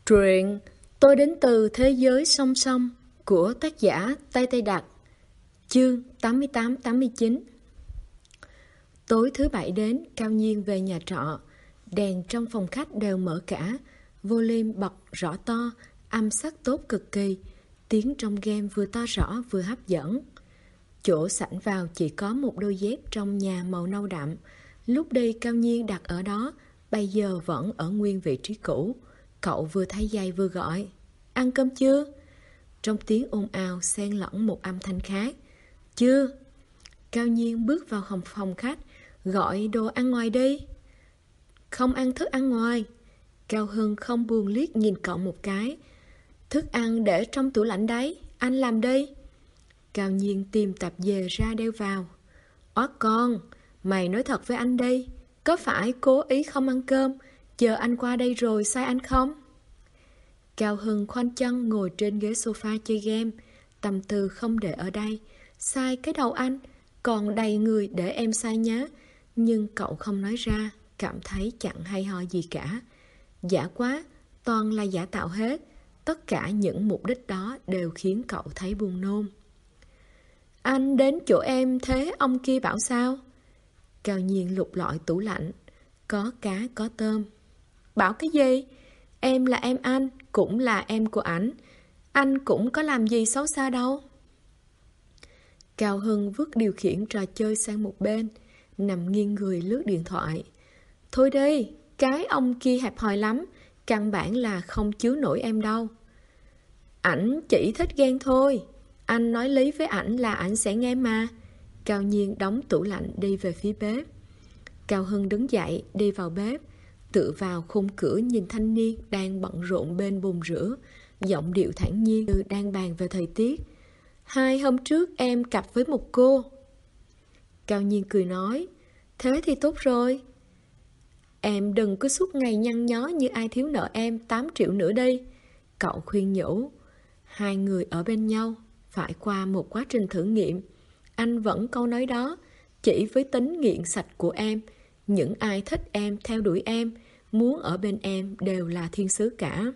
Truyện Tôi đến từ thế giới song song của tác giả Tây Tây Đặc, chương 88-89. Tối thứ bảy đến, Cao Nhiên về nhà trọ. Đèn trong phòng khách đều mở cả, volume bật rõ to, âm sắc tốt cực kỳ. Tiếng trong game vừa to rõ vừa hấp dẫn. Chỗ sảnh vào chỉ có một đôi dép trong nhà màu nâu đậm. Lúc đi Cao Nhiên đặt ở đó, bây giờ vẫn ở nguyên vị trí cũ. Cậu vừa thay giày vừa gọi: "Ăn cơm chưa?" Trong tiếng ồn ào xen lẫn một âm thanh khác: "Chưa." Cao Nhiên bước vào phòng khách: "Gọi đồ ăn ngoài đi." "Không ăn thức ăn ngoài." Cao Hưng không buồn liếc nhìn cậu một cái: "Thức ăn để trong tủ lạnh đấy, anh làm đi." Cao Nhiên tìm tạp dề ra đeo vào: "Ó con, mày nói thật với anh đi, có phải cố ý không ăn cơm, chờ anh qua đây rồi sai anh không?" Cao Hưng khoanh chân ngồi trên ghế sofa chơi game, tâm tư không để ở đây. "Sai cái đầu anh, còn đầy người để em sai nhá." Nhưng cậu không nói ra, cảm thấy chẳng hay ho gì cả. Giả quá, toàn là giả tạo hết. Tất cả những mục đích đó đều khiến cậu thấy buồn nôn. "Anh đến chỗ em thế ông kia bảo sao?" Cao Nhiên lục lọi tủ lạnh: "Có cá có tôm." "Bảo cái gì? Em là em anh, cũng là em của ảnh. Anh cũng có làm gì xấu xa đâu." Cao Hưng vứt điều khiển trò chơi sang một bên, nằm nghiêng người lướt điện thoại. "Thôi đi, cái ông kia hẹp hòi lắm, căn bản là không chứa nổi em đâu." "Ảnh chỉ thích ghen thôi, anh nói lý với ảnh là ảnh sẽ nghe mà." Cao Nhiên đóng tủ lạnh đi về phía bếp. Cao Hưng đứng dậy đi vào bếp, tựa vào khung cửa nhìn thanh niên đang bận rộn bên bồn rửa, giọng điệu thản nhiên như đang bàn về thời tiết. "2 hôm trước em cặp với một cô." Cao Nhiên cười nói: "Thế thì tốt rồi. Em đừng cứ suốt ngày nhăn nhó như ai thiếu nợ em 8 triệu nữa đi." Cậu khuyên nhủ. Hai người ở bên nhau phải qua một quá trình thử nghiệm. Anh vẫn câu nói đó: "Chỉ với tính nghiện sạch của em, những ai thích em, theo đuổi em, muốn ở bên em đều là thiên sứ cả."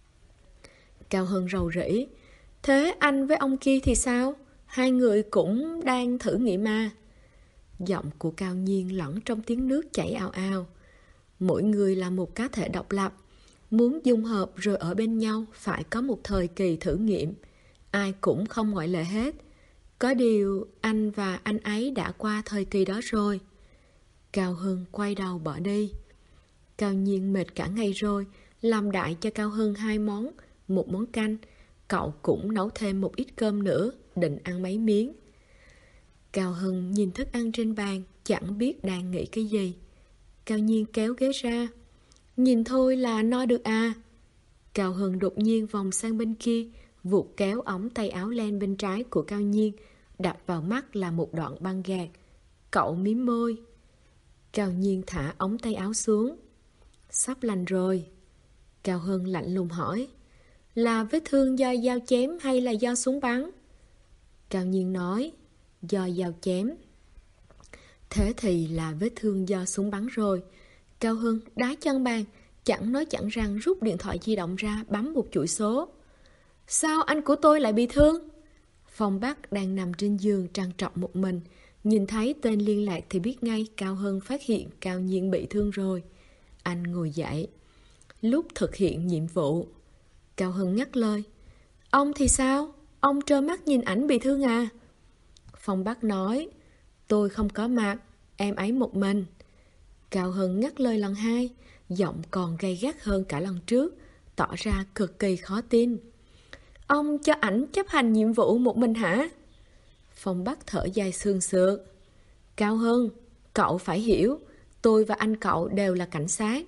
Cao Hưng rầu rĩ: "Thế anh với ông kia thì sao? Hai người cũng đang thử nghiệm mà." Giọng của Cao Nhiên lẫn trong tiếng nước chảy ào ào. Mỗi người là một cá thể độc lập, muốn dung hợp rồi ở bên nhau phải có một thời kỳ thử nghiệm. Ai cũng không ngoại lệ hết. Có điều anh và anh ấy đã qua thời kỳ đó rồi. Cao Hưng quay đầu bỏ đi. Cao Nhiên mệt cả ngày rồi, làm đại cho Cao Hưng 2 món, một món canh. Cậu cũng nấu thêm một ít cơm nữa, định ăn mấy miếng. Cao Hưng nhìn thức ăn trên bàn, chẳng biết đang nghĩ cái gì. Cao Nhiên kéo ghế ra: "Nhìn thôi là no được à?" Cao Hưng đột nhiên vòng sang bên kia, vụt kéo ống tay áo len bên trái của Cao Nhiên, đập vào mắt là một đoạn băng gạc. Cậu mím môi. Cao Nhiên thả ống tay áo xuống. "Sắp lành rồi." Cao Hưng lạnh lùng hỏi: "Là vết thương do dao chém hay là do súng bắn?" Cao Nhiên nói: "Do dao chém." "Thế thì là vết thương do súng bắn rồi." Cao Hưng đá chân bàn, chẳng nói chẳng rằng rút điện thoại di động ra bấm một chuỗi số. "Sao anh của tôi lại bị thương?" Phong Bắc đang nằm trên giường trằn trọc một mình, nhìn thấy tên liên lạc thì biết ngay Cao Hưng phát hiện Cao Nhiên bị thương rồi. Anh ngồi dậy. "Lúc thực hiện nhiệm vụ." Cao Hưng ngắt lời: "Ông thì sao? Ông trơ mắt nhìn ảnh bị thương à?" Phong Bắc nói: "Tôi không có mặt, em ấy một mình." Cao Hưng ngắt lời lần 2, giọng còn gay gắt hơn cả lần trước, tỏ ra cực kỳ khó tin. "Ông cho ảnh chấp hành nhiệm vụ một mình hả?" Phong Bắc thở dài sương sượt. "Cao Hưng, cậu phải hiểu, tôi và anh cậu đều là cảnh sát."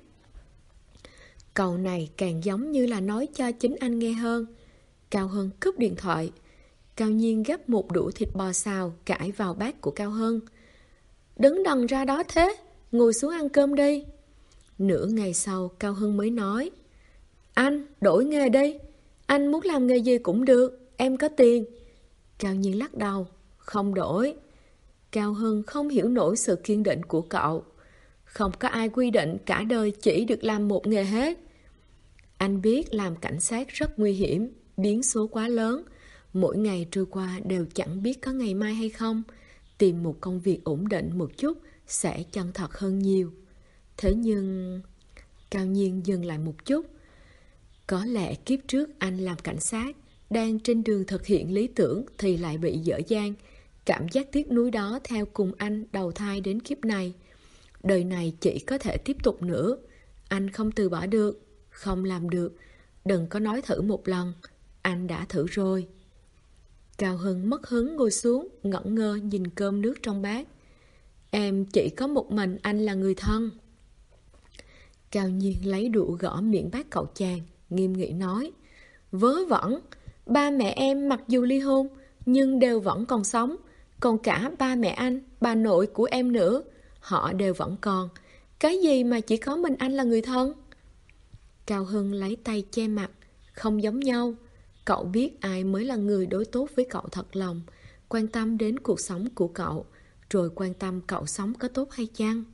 Câu này càng giống như là nói cho chính anh nghe hơn. Cao Hưng cúp điện thoại. Cao Nhiên gắp một đũa thịt bò xào cải vào bát của Cao Hưng. "Đứng đần ra đó thế, ngồi xuống ăn cơm đi." Nửa ngày sau Cao Hưng mới nói: "Anh đổi nghề đi, anh muốn làm nghề gì cũng được, em có tiền." Cao Nhiên lắc đầu: "Không đổi." Cao Hưng không hiểu nổi sự kiên định của cậu. Không có ai quy định cả đời chỉ được làm một nghề hết. Anh biết làm cảnh sát rất nguy hiểm, biến số quá lớn. Mỗi ngày trôi qua đều chẳng biết có ngày mai hay không. Tìm một công việc ổn định một chút sẽ chân thật hơn nhiều. Thế nhưng... Cao Nhiên dừng lại một chút. Có lẽ kiếp trước anh làm cảnh sát, đang trên đường thực hiện lý tưởng thì lại bị dở dang. Cảm giác tiếc nuối đó theo cùng anh đầu thai đến kiếp này. Đời này chỉ có thể tiếp tục nữa. Anh không từ bỏ được, không làm được. Đừng có nói thử một lần, anh đã thử rồi. Cao Hưng mất hứng ngồi xuống, ngẩn ngơ nhìn cơm nước trong bát. Em chỉ có một mình anh là người thân. Cao Nhiên lấy đũa gõ miệng bát cậu chàng, nghiêm nghị nói. Vớ vẩn, ba mẹ em mặc dù ly hôn, nhưng đều vẫn còn sống. Còn cả ba mẹ anh, bà nội của em nữa, họ đều vẫn còn. Cái gì mà chỉ có mình anh là người thân? Cao Hưng lấy tay che mặt. Không giống nhau. Cậu biết ai mới là người đối tốt với cậu thật lòng, quan tâm đến cuộc sống của cậu, rồi quan tâm cậu sống có tốt hay chăng.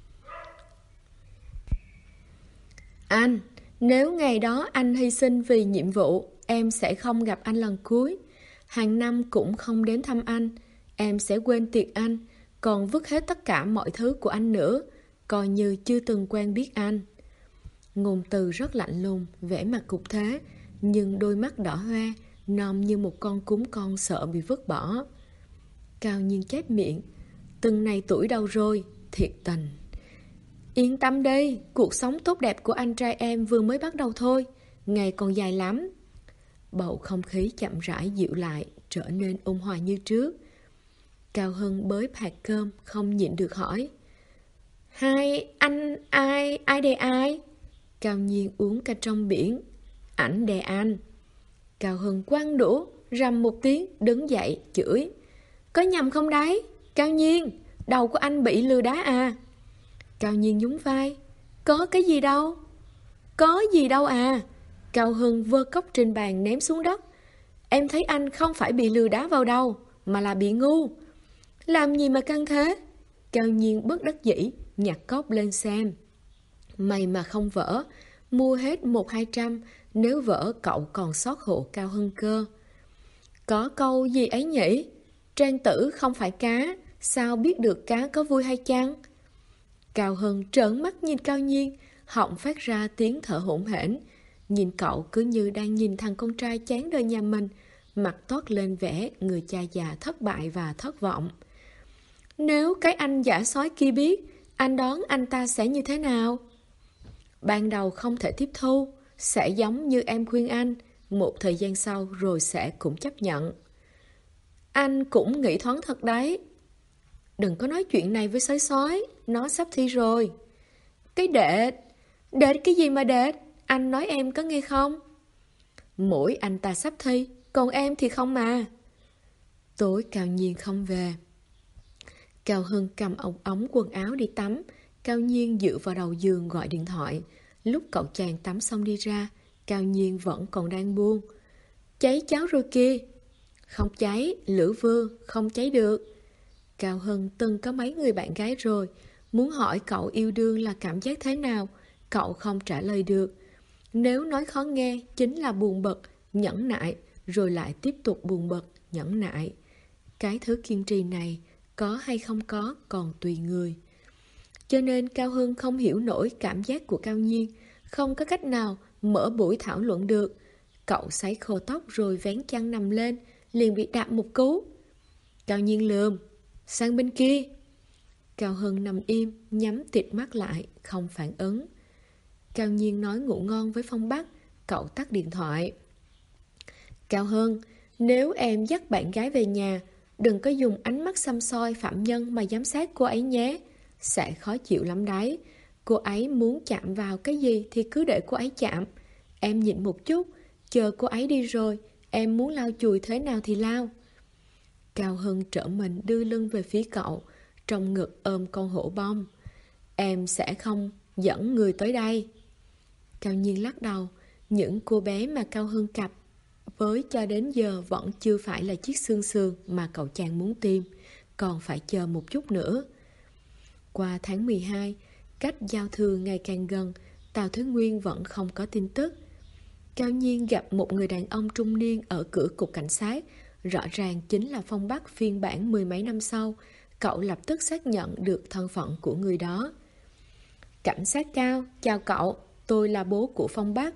Anh, nếu ngày đó anh hy sinh vì nhiệm vụ, em sẽ không gặp anh lần cuối. Hàng năm cũng không đến thăm anh. Em sẽ quên tiệc anh, còn vứt hết tất cả mọi thứ của anh nữa, coi như chưa từng quen biết anh. Ngôn từ rất lạnh lùng, vẻ mặt cục thế, nhưng đôi mắt đỏ hoe, nom như một con cún con sợ bị vứt bỏ. Cao Nhiên chép miệng. Từng này tuổi đâu rồi, thiệt tình. Yên tâm đi, cuộc sống tốt đẹp của anh trai em vừa mới bắt đầu thôi, ngày còn dài lắm. Bầu không khí chậm rãi dịu lại, trở nên ôn hòa như trước. Cao Hưng bới hạt cơm, không nhịn được hỏi. Hai anh ai đè ai? Cao Nhiên uống canh trong biển. Ảnh đè anh. Cao Hưng quăng đũa, rầm một tiếng, đứng dậy, chửi. Có nhầm không đấy? Cao Nhiên, đầu của anh bị lừa đá à? Cao Nhiên nhún vai. Có cái gì đâu? Có gì đâu à? Cao Hưng vơ cốc trên bàn ném xuống đất. Em thấy anh không phải bị lừa đá vào đâu, mà là bị ngu. Làm gì mà căng thế? Cao Nhiên bất đắc dĩ, nhặt cốc lên xem. May mà không vỡ, mua hết 100-200, nếu vỡ cậu còn xót hộ Cao Hưng cơ. Có câu gì ấy nhỉ? Trang tử không phải cá, sao biết được cá có vui hay chăng? Cao Hưng trợn mắt nhìn Cao Nhiên, họng phát ra tiếng thở hổn hển. Nhìn cậu cứ như đang nhìn thằng con trai chán đời nhà mình, mặt toát lên vẻ người cha già thất bại và thất vọng. Nếu cái anh giả sói kia biết, anh đoán anh ta sẽ như thế nào? Ban đầu không thể tiếp thu, sẽ giống như em khuyên anh, một thời gian sau rồi sẽ cũng chấp nhận. Anh cũng nghĩ thoáng thật đấy. Đừng có nói chuyện này với sói sói, nó sắp thi rồi. Cái đệt cái gì mà đệt? Anh nói em có nghe không? Mỗi anh ta sắp thi, còn em thì không mà. Tối Cao Nhiên không về. Cao Hưng cầm ống quần áo đi tắm. Cao Nhiên dựa vào đầu giường gọi điện thoại. Lúc cậu chàng tắm xong đi ra, Cao Nhiên vẫn còn đang buông. Cháy cháo rồi kia. Không cháy, lửa vương, không cháy được. Cao Hưng từng có mấy người bạn gái rồi, muốn hỏi cậu yêu đương là cảm giác thế nào, cậu không trả lời được. Nếu nói khó nghe, chính là buồn bực, nhẫn nại, rồi lại tiếp tục buồn bực, nhẫn nại. Cái thứ kiên trì này, có hay không có còn tùy người. Cho nên Cao Hưng không hiểu nổi cảm giác của Cao Nhiên, không có cách nào mở buổi thảo luận được. Cậu sấy khô tóc rồi vén chăn nằm lên, liền bị đạp một cú. Cao Nhiên lườm, sang bên kia. Cao Hưng nằm im, nhắm tịt mắt lại, không phản ứng. Cao Nhiên nói ngủ ngon với Phong Bắc, cậu tắt điện thoại. Cao Hưng, nếu em dắt bạn gái về nhà, đừng có dùng ánh mắt xăm soi phạm nhân mà giám sát cô ấy nhé. Sẽ khó chịu lắm đấy. Cô ấy muốn chạm vào cái gì thì cứ để cô ấy chạm. Em nhịn một chút, chờ cô ấy đi rồi, em muốn lau chùi thế nào thì lau. Cao Hưng trở mình đưa lưng về phía cậu, trong ngực ôm con hổ bông. Em sẽ không dẫn người tới đây. Cao Nhiên lắc đầu. Những cô bé mà Cao Hưng cặp với cho đến giờ vẫn chưa phải là chiếc xương sườn mà cậu chàng muốn tìm, còn phải chờ một chút nữa. Qua tháng 12, cách giao thừa ngày càng gần, Tào Thế Nguyên vẫn không có tin tức. Cao Nhiên gặp một người đàn ông trung niên ở cửa cục cảnh sát. Rõ ràng chính là Phong Bắc phiên bản mười mấy năm sau. Cậu lập tức xác nhận được thân phận của người đó. Cảnh sát Cao, chào cậu, tôi là bố của Phong Bắc.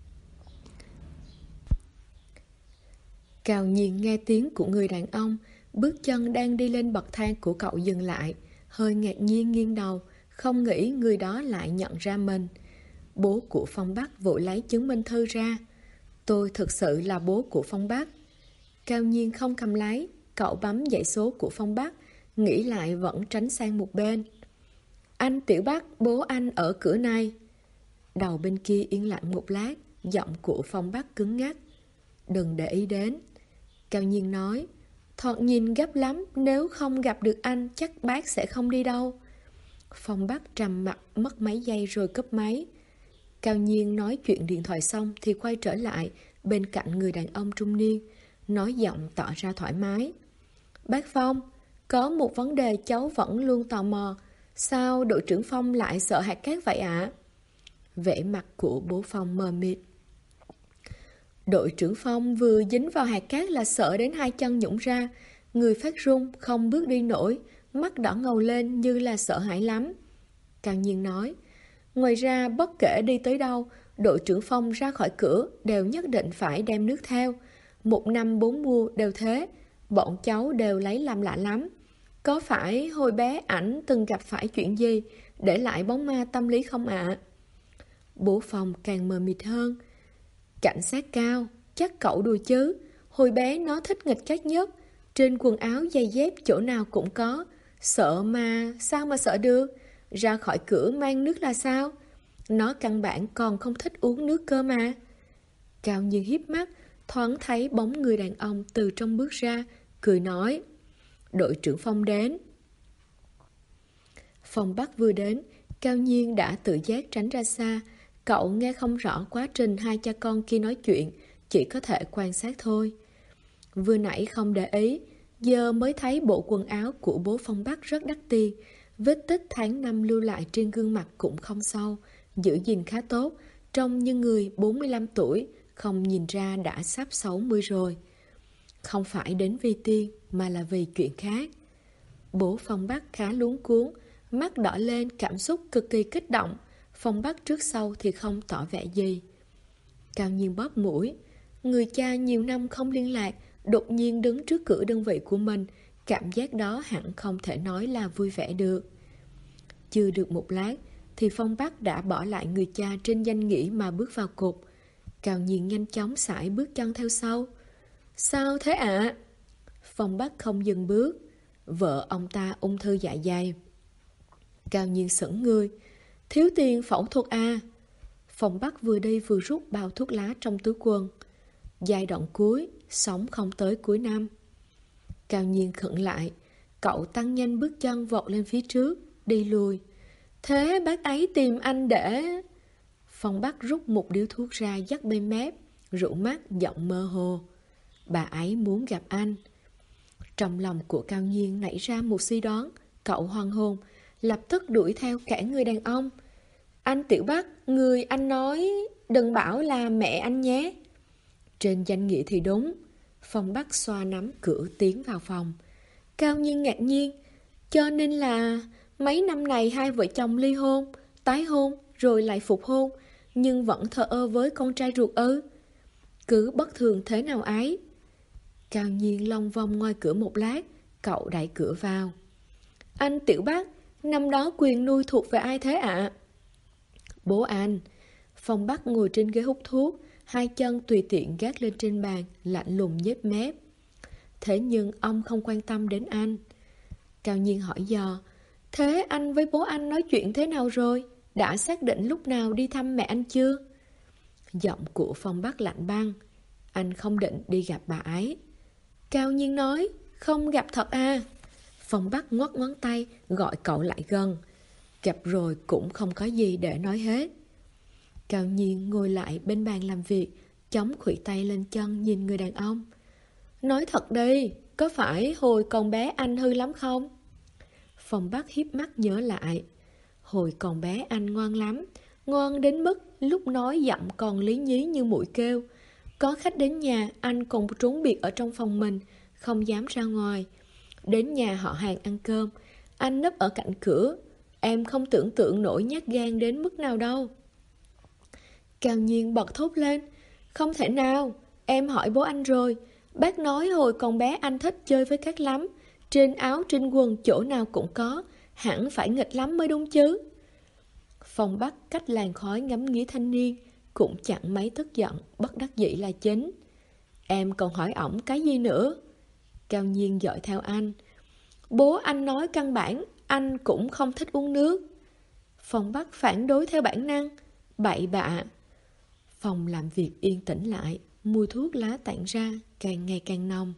Cao Nhiên nghe tiếng của người đàn ông, bước chân đang đi lên bậc thang của cậu dừng lại, hơi ngạc nhiên nghiêng đầu, không nghĩ người đó lại nhận ra mình. Bố của Phong Bắc vội lấy chứng minh thư ra. Tôi thực sự là bố của Phong Bắc. Cao Nhiên không cầm lấy, cậu bấm dãy số của Phong Bắc, nghĩ lại vẫn tránh sang một bên. Anh Tiểu Bắc, bố anh ở cửa này. Đầu bên kia yên lặng một lát, giọng của Phong Bắc cứng ngắc. Đừng để ý đến. Cao Nhiên nói, thoạt nhìn gấp lắm, nếu không gặp được anh chắc bác sẽ không đi đâu. Phong Bắc trầm mặt mất mấy giây rồi cúp máy. Cao Nhiên nói chuyện điện thoại xong thì quay trở lại bên cạnh người đàn ông trung niên, nói giọng tỏ ra thoải mái. Bác Phong, có một vấn đề cháu vẫn luôn tò mò. Sao đội trưởng Phong lại sợ hạt cát vậy ạ? Vẻ mặt của bố Phong mờ mịt. Đội trưởng Phong vừa dính vào hạt cát là sợ đến hai chân nhũn ra, người phát run không bước đi nổi, mắt đỏ ngầu lên như là sợ hãi lắm. Cao Nhiên nói, ngoài ra bất kể đi tới đâu, đội trưởng Phong ra khỏi cửa đều nhất định phải đem nước theo. 1 năm 4 mùa đều thế, bọn cháu đều lấy làm lạ lắm. Có phải hồi bé ảnh từng gặp phải chuyện gì, để lại bóng ma tâm lý không ạ? Bố Phong càng mờ mịt hơn. Cảnh sát Cao, chắc cậu đùa chứ. Hồi bé nó thích nghịch cát nhất. Trên quần áo giày dép chỗ nào cũng có. Sợ mà, sao mà sợ được? Ra khỏi cửa mang nước là sao? Nó căn bản còn không thích uống nước cơ mà. Cao Nhiên híp mắt, thoáng thấy bóng người đàn ông từ trong bước ra, cười nói, đội trưởng Phong đến. Phong Bắc vừa đến, Cao Nhiên đã tự giác tránh ra xa. Cậu nghe không rõ quá trình hai cha con kia nói chuyện, chỉ có thể quan sát thôi. Vừa nãy không để ý, giờ mới thấy bộ quần áo của bố Phong Bắc rất đắt tiền. Vết tích tháng năm lưu lại trên gương mặt cũng không sâu, giữ gìn khá tốt, trông như người 45 tuổi, không nhìn ra đã sắp 60 rồi. Không phải đến vì tiền, mà là vì chuyện khác. Bố Phong Bắc khá luống cuống, mắt đỏ lên, cảm xúc cực kỳ kích động. Phong Bắc trước sau thì không tỏ vẻ gì. Cao Nhiên bóp mũi. Người cha nhiều năm không liên lạc, đột nhiên đứng trước cửa đơn vị của mình, cảm giác đó hẳn không thể nói là vui vẻ được. Chưa được một lát thì Phong Bắc đã bỏ lại người cha trên danh nghĩa mà bước vào cục. Cao Nhiên nhanh chóng sải bước chân theo sau. Sao thế ạ? Phong Bắc không dừng bước. Vợ ông ta ung thư dạ dày. Cao Nhiên sững người. Thiếu tiền phẫu thuật à? Phong Bắc vừa đi vừa rút bao thuốc lá trong túi quần. Giai đoạn cuối, sống không tới cuối năm. Cao Nhiên khựng lại. Cậu tăng nhanh bước chân vọt lên phía trước, đi lùi. Thế bác ấy tìm anh để... Phong Bắc rút một điếu thuốc ra dắt bên mép, rũ mắt giọng mơ hồ. Bà ấy muốn gặp anh. Trong lòng của Cao Nhiên nảy ra một suy đoán. Cậu hoang hồn, lập tức đuổi theo cả người đàn ông. Anh Tiểu Bắc, người anh nói đừng bảo là mẹ anh nhé. Trên danh nghĩa thì đúng. Phong Bắc xoa nắm cửa tiến vào phòng. Cao Nhiên ngạc nhiên. Cho nên là mấy năm này hai vợ chồng ly hôn, tái hôn, rồi lại phục hôn, nhưng vẫn thờ ơ với con trai ruột ư? Cứ bất thường thế nào ấy? Cao Nhiên long vòng ngoài cửa một lát, cậu đẩy cửa vào. Anh Tiểu Bắc, năm đó quyền nuôi thuộc về ai thế ạ? Bố anh. Phong Bắc ngồi trên ghế hút thuốc, hai chân tùy tiện gác lên trên bàn, lạnh lùng nhếch mép. Thế nhưng ông không quan tâm đến anh. Cao Nhiên hỏi dò, thế anh với bố anh nói chuyện thế nào rồi? Đã xác định lúc nào đi thăm mẹ anh chưa? Giọng của Phong Bắc lạnh băng. Anh không định đi gặp bà ấy. Cao Nhiên nói, không gặp thật à? Phong Bắc ngoắc ngón tay, gọi cậu lại gần. Gặp rồi cũng không có gì để nói hết. Cao Nhiên ngồi lại bên bàn làm việc, chống khuỷu tay lên chân nhìn người đàn ông. Nói thật đi, có phải hồi còn bé anh hư lắm không? Phong Bắc híp mắt nhớ lại. Hồi còn bé anh ngoan lắm, Ngon đến mức lúc nói giọng còn lý nhí như muỗi kêu. Có khách đến nhà, anh còn trốn biệt ở trong phòng mình, không dám ra ngoài. Đến nhà họ hàng ăn cơm, anh nấp ở cạnh cửa. Em không tưởng tượng nổi nhát gan đến mức nào đâu. Cao Nhiên bật thốt lên. Không thể nào, em hỏi bố anh rồi. Bác nói hồi còn bé anh thích chơi với cát lắm. Trên áo trên quần chỗ nào cũng có. Hẳn phải nghịch lắm mới đúng chứ. Phong Bắc cách làn khói ngắm nghía thanh niên, cũng chẳng mấy tức giận, bất đắc dĩ là chính. Em còn hỏi ổng cái gì nữa? Cao Nhiên dõi theo anh. Bố anh nói căn bản, anh cũng không thích uống nước. Phong Bắc phản đối theo bản năng. Bậy bạ. Phòng làm việc yên tĩnh lại, mùi thuốc lá tản ra, càng ngày càng nồng.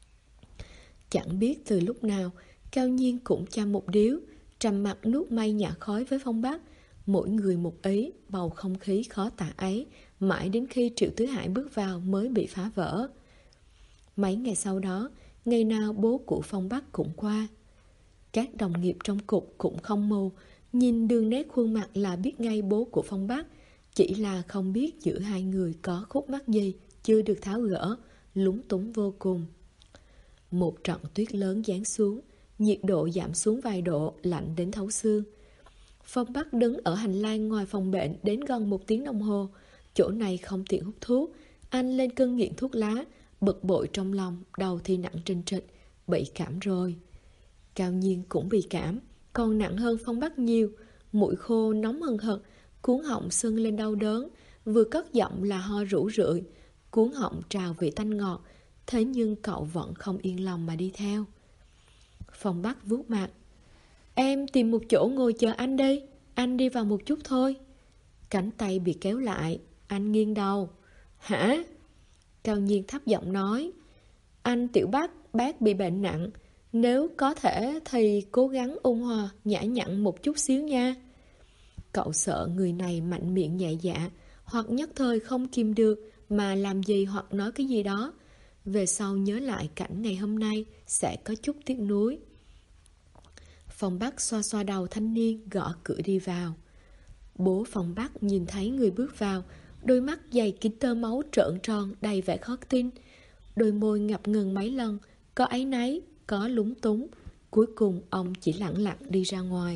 Chẳng biết từ lúc nào, Cao Nhiên cũng chăm một điếu, trầm mặc nuốt mây nhả khói với Phong Bắc. Mỗi người một ý, bầu không khí khó tả ấy, mãi đến khi Triệu Tứ Hải bước vào mới bị phá vỡ. Mấy ngày sau đó, ngày nào bố của Phong Bắc cũng qua. Các đồng nghiệp trong cục cũng không mù, nhìn đường nét khuôn mặt là biết ngay bố của Phong Bắc. Chỉ là không biết giữa hai người có khúc mắc gì chưa được tháo gỡ, lúng túng vô cùng. Một trận tuyết lớn giáng xuống, nhiệt độ giảm xuống vài độ, lạnh đến thấu xương. Phong Bắc đứng ở hành lang ngoài phòng bệnh đến gần 1 tiếng đồng hồ. Chỗ này không tiện hút thuốc. Anh lên cơn nghiện thuốc lá, bực bội trong lòng, đầu thì nặng trinh trịch, bị cảm rồi. Cao Nhiên cũng bị cảm, còn nặng hơn Phong Bắc nhiều. Mũi khô nóng hừng hực, cuống họng sưng lên đau đớn, vừa cất giọng là ho rũ rượi, cuống họng trào vị tanh ngọt. Thế nhưng cậu vẫn không yên lòng mà đi theo. Phong Bắc vuốt mặt. Em tìm một chỗ ngồi chờ anh đi, anh đi vào một chút thôi. Cánh tay bị kéo lại, anh nghiêng đầu. Hả? Cao Nhiên thấp giọng nói. Anh Tiểu Bắc, bác bị bệnh nặng. Nếu có thể thì cố gắng ôn hòa, nhã nhặn một chút xíu nha. Cậu sợ người này mạnh miệng nhẹ dạ, hoặc nhất thời không kìm được mà làm gì hoặc nói cái gì đó. Về sau nhớ lại cảnh ngày hôm nay sẽ có chút tiếc nuối. Phong Bắc xoa xoa đầu thanh niên, gõ cửa đi vào. Bố Phong Bắc nhìn thấy người bước vào, đôi mắt dày kín tơ máu trợn tròn đầy vẻ khó tin. Đôi môi ngập ngừng mấy lần, có áy náy, có lúng túng. Cuối cùng ông chỉ lẳng lặng đi ra ngoài.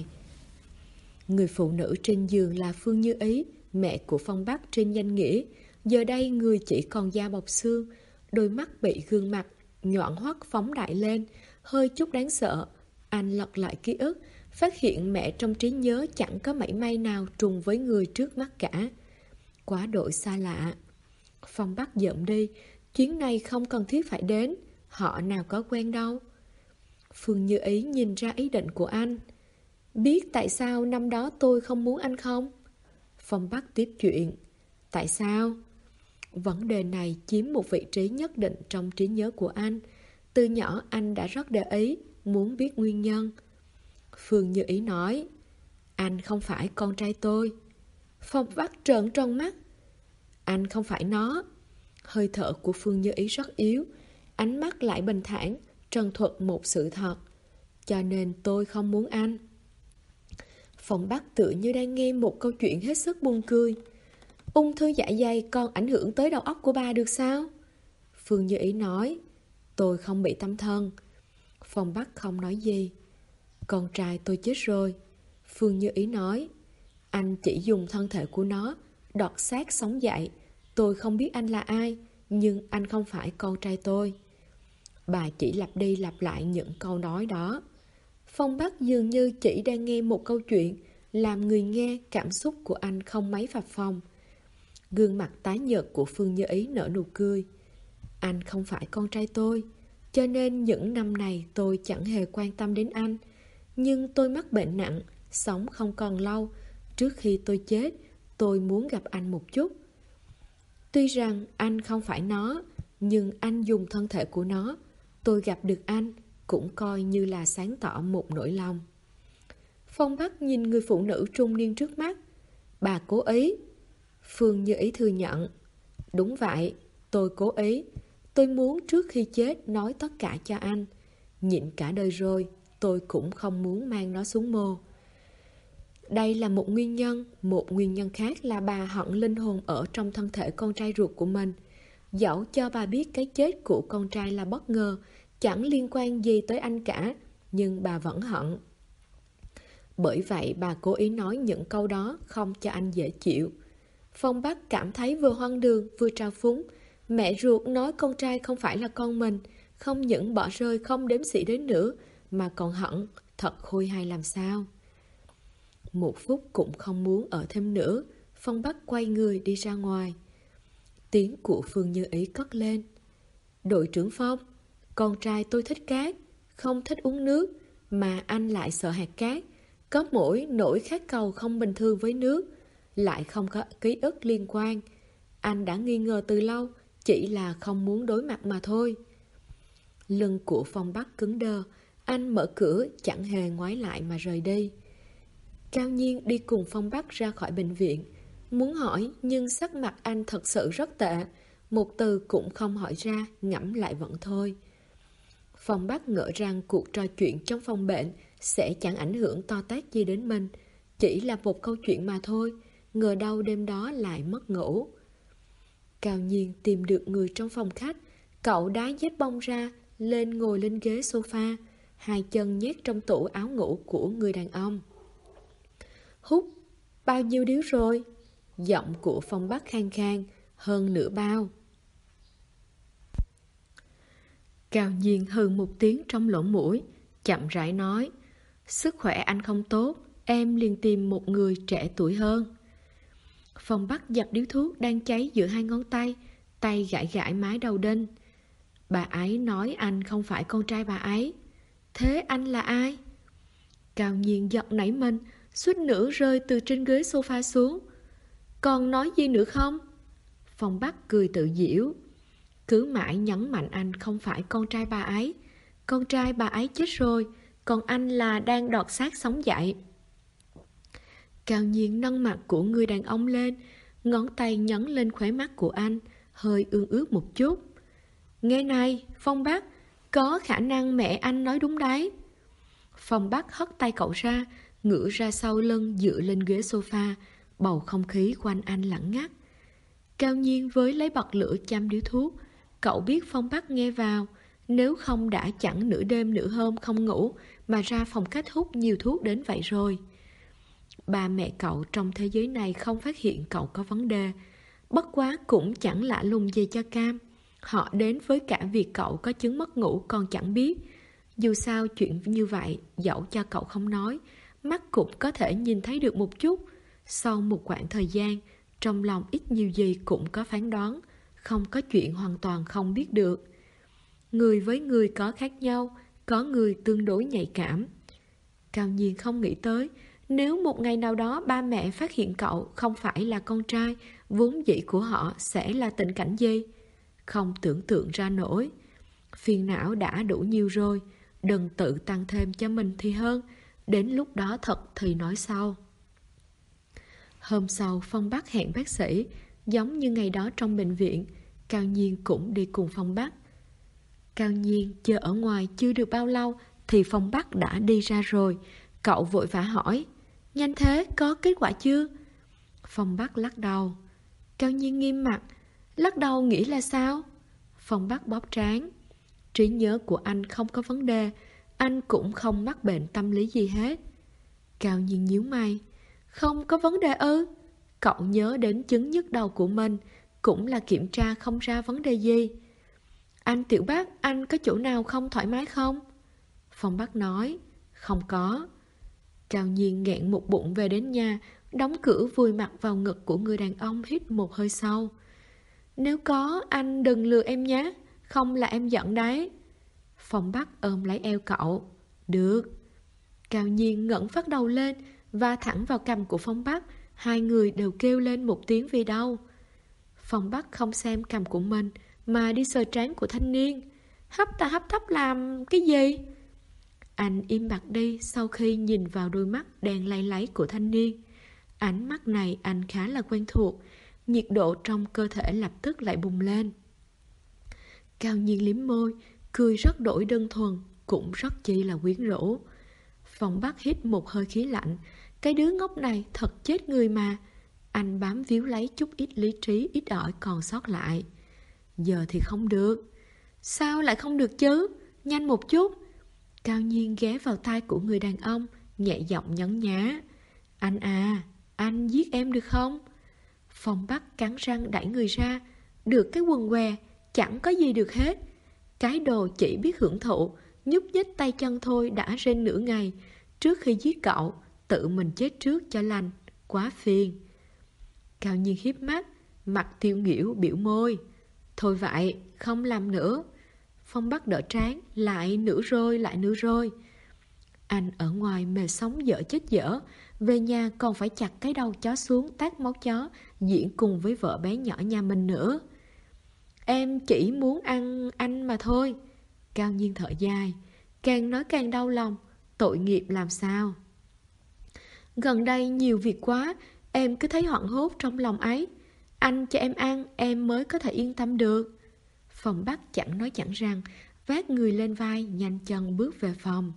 Người phụ nữ trên giường là Phương Như Ý, mẹ của Phong Bắc trên danh nghĩa. Giờ đây người chỉ còn da bọc xương, đôi mắt bị gương mặt nhọn hoắt phóng đại lên, hơi chút đáng sợ. Anh lật lại ký ức, phát hiện mẹ trong trí nhớ chẳng có mảy may nào trùng với người trước mắt cả. Quá độ xa lạ. Phong Bắc giận đi, chuyến này không cần thiết phải đến, họ nào có quen đâu. Phương Như Ý nhìn ra ý định của anh. Biết tại sao năm đó tôi không muốn anh không? Phong Bắc tiếp chuyện. Tại sao? Vấn đề này chiếm một vị trí nhất định trong trí nhớ của anh. Từ nhỏ anh đã rất để ý, muốn biết nguyên nhân. Phương Như Ý nói. Anh không phải con trai tôi. Phong Bắc trợn tròn mắt. Anh không phải nó. Hơi thở của Phương Như Ý rất yếu, ánh mắt lại bình thản, trần thuật một sự thật. Cho nên tôi không muốn anh. Phong Bắc tựa như đang nghe một câu chuyện hết sức buồn cười. Ung thư dạ dày còn ảnh hưởng tới đầu óc của bà được sao? Phương Như Ý nói. Tôi không bị tâm thần. Phong Bắc không nói gì. Con trai tôi chết rồi. Phương Như Ý nói. Anh chỉ dùng thân thể của nó đọt xác sống dậy. Tôi không biết anh là ai, nhưng anh không phải con trai tôi. Bà chỉ lặp đi lặp lại những câu nói đó. Phong Bắc dường như chỉ đang nghe một câu chuyện, làm người nghe cảm xúc của anh không mấy phập phồng. Gương mặt tái nhợt của Phương Như Ý nở nụ cười. Anh không phải con trai tôi, cho nên những năm này tôi chẳng hề quan tâm đến anh. Nhưng tôi mắc bệnh nặng, sống không còn lâu. Trước khi tôi chết, tôi muốn gặp anh một chút. Tuy rằng anh không phải nó, nhưng anh dùng thân thể của nó. Tôi gặp được anh, cũng coi như là sáng tỏ một nỗi lòng. Phong Bắc nhìn người phụ nữ trung niên trước mắt. Bà cố ý. Phương Như Ý thừa nhận. Đúng vậy, tôi cố ý. Tôi muốn trước khi chết nói tất cả cho anh. Nhịn cả đời rồi, tôi cũng không muốn mang nó xuống mồ. Đây là một nguyên nhân khác là bà hận linh hồn ở trong thân thể con trai ruột của mình. Dẫu cho bà biết cái chết của con trai là bất ngờ, chẳng liên quan gì tới anh cả, nhưng bà vẫn hận. Bởi vậy bà cố ý nói những câu đó không cho anh dễ chịu. Phong Bắc cảm thấy vừa hoang đường vừa trào phúng. Mẹ ruột nói con trai không phải là con mình, không những bỏ rơi không đếm xỉa đến nữa, mà còn hận, thật khôi hài làm sao. Một phút cũng không muốn ở thêm nữa, Phong Bắc quay người đi ra ngoài. Tiếng của Phương Như Ý cất lên. Đội trưởng Phong, con trai tôi thích cát, không thích uống nước, mà anh lại sợ hạt cát, có mỗi nỗi khát cầu không bình thường với nước, lại không có ký ức liên quan. Anh đã nghi ngờ từ lâu, chỉ là không muốn đối mặt mà thôi. Lưng của Phong Bắc cứng đơ, anh mở cửa chẳng hề ngoái lại mà rời đi. Cao Nhiên đi cùng Phong Bắc ra khỏi bệnh viện, muốn hỏi nhưng sắc mặt anh thật sự rất tệ, một từ cũng không hỏi ra, ngẫm lại vẫn thôi. Phong Bắc ngỡ rằng cuộc trò chuyện trong phòng bệnh sẽ chẳng ảnh hưởng to tát gì đến mình, chỉ là một câu chuyện mà thôi, ngờ đâu đêm đó lại mất ngủ. Cao Nhiên tìm được người trong phòng khách, cậu đá dép bông ra, lên ngồi lên ghế sofa, hai chân nhét trong tủ áo ngủ của người đàn ông. Hút, bao nhiêu điếu rồi? Giọng của Phong Bắc khang khang, hơn nửa bao. Cao Nhiên hừ một tiếng trong lỗ mũi, chậm rãi nói, sức khỏe anh không tốt, em liền tìm một người trẻ tuổi hơn. Phong Bắc dập điếu thuốc đang cháy giữa hai ngón tay, tay gãi gãi mái đầu đinh. Bà ấy nói anh không phải con trai bà ấy. Thế anh là ai? Cao Nhiên giật nảy mình, suýt nữa rơi từ trên ghế sofa xuống. Còn nói gì nữa không? Phong Bắc cười tự giễu. Cứ mãi nhấn mạnh anh không phải con trai bà ấy. Con trai bà ấy chết rồi, còn anh là đang đọt xác sống dậy. Cao Nhiên nâng mặt của người đàn ông lên, ngón tay nhấn lên khóe mắt của anh, hơi ương ướt một chút. Nghe này, Phong Bắc, có khả năng mẹ anh nói đúng đấy. Phong Bắc hất tay cậu ra, ngửa ra sau lưng dựa lên ghế sofa, bầu không khí quanh anh lặng ngắt. Cao Nhiên với lấy bật lửa châm điếu thuốc, cậu biết Phong Bắc nghe vào, nếu không đã chẳng nửa đêm nửa hôm không ngủ mà ra phòng khách hút nhiều thuốc đến vậy rồi. Ba mẹ cậu trong thế giới này không phát hiện cậu có vấn đề, bất quá cũng chẳng lạ lùng gì cho Cam. Họ đến với cả việc cậu có chứng mất ngủ còn chẳng biết. Dù sao chuyện như vậy, dẫu cho cậu không nói, mắt cũng có thể nhìn thấy được một chút. Sau một quãng thời gian, trong lòng ít nhiều gì cũng có phán đoán, không có chuyện hoàn toàn không biết được. Người với người có khác nhau, có người tương đối nhạy cảm. Cao Nhiên không nghĩ tới, nếu một ngày nào đó ba mẹ phát hiện cậu không phải là con trai, vốn dĩ của họ sẽ là tình cảnh gì? Không tưởng tượng ra nổi. Phiền não đã đủ nhiều rồi, đừng tự tăng thêm cho mình thì hơn. Đến lúc đó thật thì nói sau. Hôm sau Phong Bắc hẹn bác sĩ, giống như ngày đó trong bệnh viện, Cao Nhiên cũng đi cùng Phong Bắc. Cao Nhiên chờ ở ngoài chưa được bao lâu thì Phong Bắc đã đi ra rồi. Cậu vội vã hỏi, nhanh thế, có kết quả chưa? Phong Bắc lắc đầu. Cao Nhiên nghiêm mặt, lắc đầu nghĩ là sao? Phong Bắc bóp trán. Trí nhớ của anh không có vấn đề, anh cũng không mắc bệnh tâm lý gì hết. Cao Nhiên nhíu mày. Không có vấn đề ư? Cậu nhớ đến chứng nhức đầu của mình, cũng là kiểm tra không ra vấn đề gì. Anh Tiểu Bắc, anh có chỗ nào không thoải mái không? Phong Bắc nói, không có. Cao Nhiên nghẹn một bụng về đến nhà, đóng cửa vùi mặt vào ngực của người đàn ông, hít một hơi sâu. Nếu có, anh đừng lừa em nhé, không là em giận đấy. Phong Bắc ôm lấy eo cậu. Được. Cao Nhiên ngẩng phát đầu lên và thẳng vào cằm của Phong Bắc. Hai người đều kêu lên một tiếng vì đau. Phong Bắc không xem cằm của mình mà đi sờ trán của thanh niên. Hấp ta hấp tấp làm cái gì? Anh im bặt đi sau khi nhìn vào đôi mắt đen lay láy của thanh niên. Ánh mắt này anh khá là quen thuộc. Nhiệt độ trong cơ thể lập tức lại bùng lên. Cao Nhiên liếm môi, cười rất đổi đơn thuần, cũng rất chi là quyến rũ. Phong Bắc hít một hơi khí lạnh, Cái đứa ngốc này thật chết người mà. Anh bám víu lấy chút ít lý trí ít ỏi còn sót lại. Giờ thì không được. Sao lại không được chứ? Nhanh một chút. Cao Nhiên ghé vào tai của người đàn ông, nhẹ giọng nhấn nhá. Anh à, anh giết em được không? Phong Bắc cắn răng đẩy người ra. Được cái quần què, chẳng có gì được hết. Cái đồ chỉ biết hưởng thụ, nhúc nhích tay chân thôi đã rên nửa ngày. Trước khi giết cậu, tự mình chết trước cho lành. Quá phiền. Cao Nhiên híp mắt, mặt tiêu nghỉu biểu môi. Thôi vậy, không làm nữa. Phong Bắc đỡ trán, lại nữa rồi. Anh ở ngoài mệt sống dở chết dở, về nhà còn phải chặt cái đầu chó xuống tát máu chó, diễn cùng với vợ bé nhỏ nhà mình nữa. Em chỉ muốn ăn anh mà thôi. Cao Nhiên thở dài, càng nói càng đau lòng, tội nghiệp làm sao. Gần đây nhiều việc quá, em cứ thấy hoảng hốt trong lòng ấy. Anh cho em ăn, em mới có thể yên tâm được. Phong Bắc chẳng nói chẳng rằng, vác người lên vai, nhanh chân bước về phòng.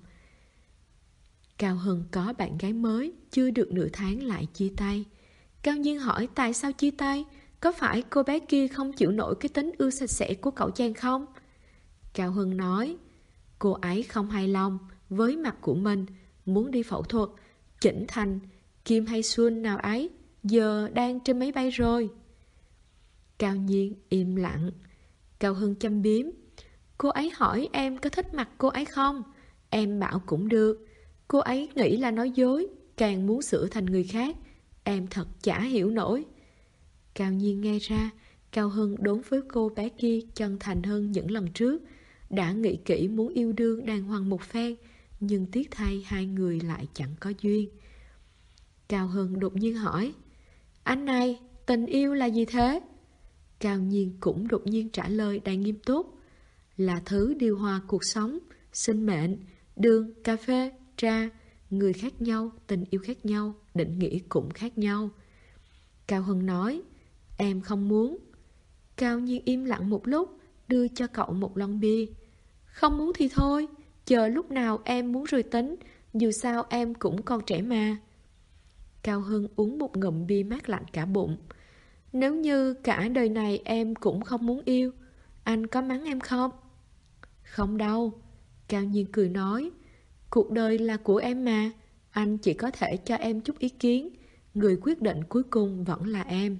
Cao Hưng có bạn gái mới, chưa được nửa tháng lại chia tay. Cao Nhiên hỏi tại sao chia tay, có phải cô bé kia không chịu nổi cái tính ưa sạch sẽ của cậu chàng không? Cao Hưng nói, cô ấy không hài lòng với mặt của mình, muốn đi phẫu thuật, chỉnh thành Kim hay Xuân nào ấy, giờ đang trên máy bay rồi. Cao Nhiên im lặng. Cao Hưng châm biếm, cô ấy hỏi em có thích mặt cô ấy không? Em bảo cũng được. Cô ấy nghĩ là nói dối, càng muốn sửa thành người khác. Em thật chả hiểu nổi. Cao Nhiên nghe ra, Cao Hưng đối với cô bé kia chân thành hơn những lần trước. Đã nghĩ kỹ muốn yêu đương đàng hoàng một phen, nhưng tiếc thay hai người lại chẳng có duyên. Cao Hưng đột nhiên hỏi, anh này, tình yêu là gì thế? Cao Nhiên cũng đột nhiên trả lời đầy nghiêm túc, là thứ điều hòa cuộc sống, sinh mệnh, đường, cà phê, trà, người khác nhau, tình yêu khác nhau, định nghĩa cũng khác nhau. Cao Hưng nói, em không muốn. Cao Nhiên im lặng một lúc, đưa cho cậu một lon bia. Không muốn thì thôi, chờ lúc nào em muốn rồi tính, dù sao em cũng còn trẻ mà. Cao Hưng uống một ngụm bia mát lạnh cả bụng. Nếu như cả đời này em cũng không muốn yêu, anh có mắng em không? Không đâu. Cao Nhiên cười nói, cuộc đời là của em mà, anh chỉ có thể cho em chút ý kiến, người quyết định cuối cùng vẫn là em.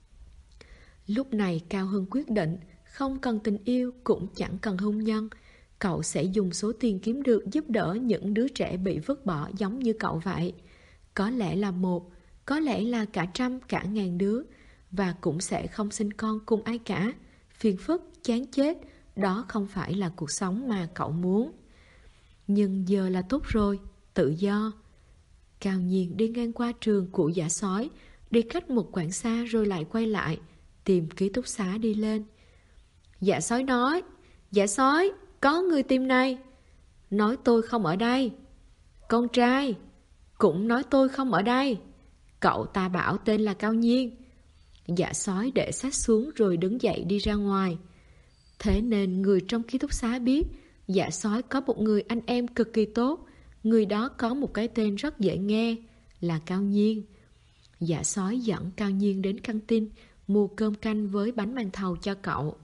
Lúc này Cao Hưng quyết định, không cần tình yêu cũng chẳng cần hôn nhân. Cậu sẽ dùng số tiền kiếm được giúp đỡ những đứa trẻ bị vứt bỏ giống như cậu vậy. Có lẽ là một, có lẽ là cả trăm, cả ngàn đứa. Và cũng sẽ không sinh con cùng ai cả. Phiền phức, chán chết, đó không phải là cuộc sống mà cậu muốn. Nhưng giờ là tốt rồi, tự do. Cao Nhiên đi ngang qua trường của Dạ Sói, đi cách một quãng xa rồi lại quay lại, tìm ký túc xá đi lên. Dạ Sói nói, Dạ Sói, có người tìm này. Nói tôi không ở đây. Con trai cũng nói tôi không ở đây. Cậu ta bảo tên là Cao Nhiên. Dạ Sói để sách xuống rồi đứng dậy đi ra ngoài. Thế nên người trong ký túc xá biết Dạ Sói có một người anh em cực kỳ tốt. Người đó có một cái tên rất dễ nghe, là Cao Nhiên. Dạ Sói dẫn Cao Nhiên đến căng tin, mua cơm canh với bánh màn thầu cho cậu.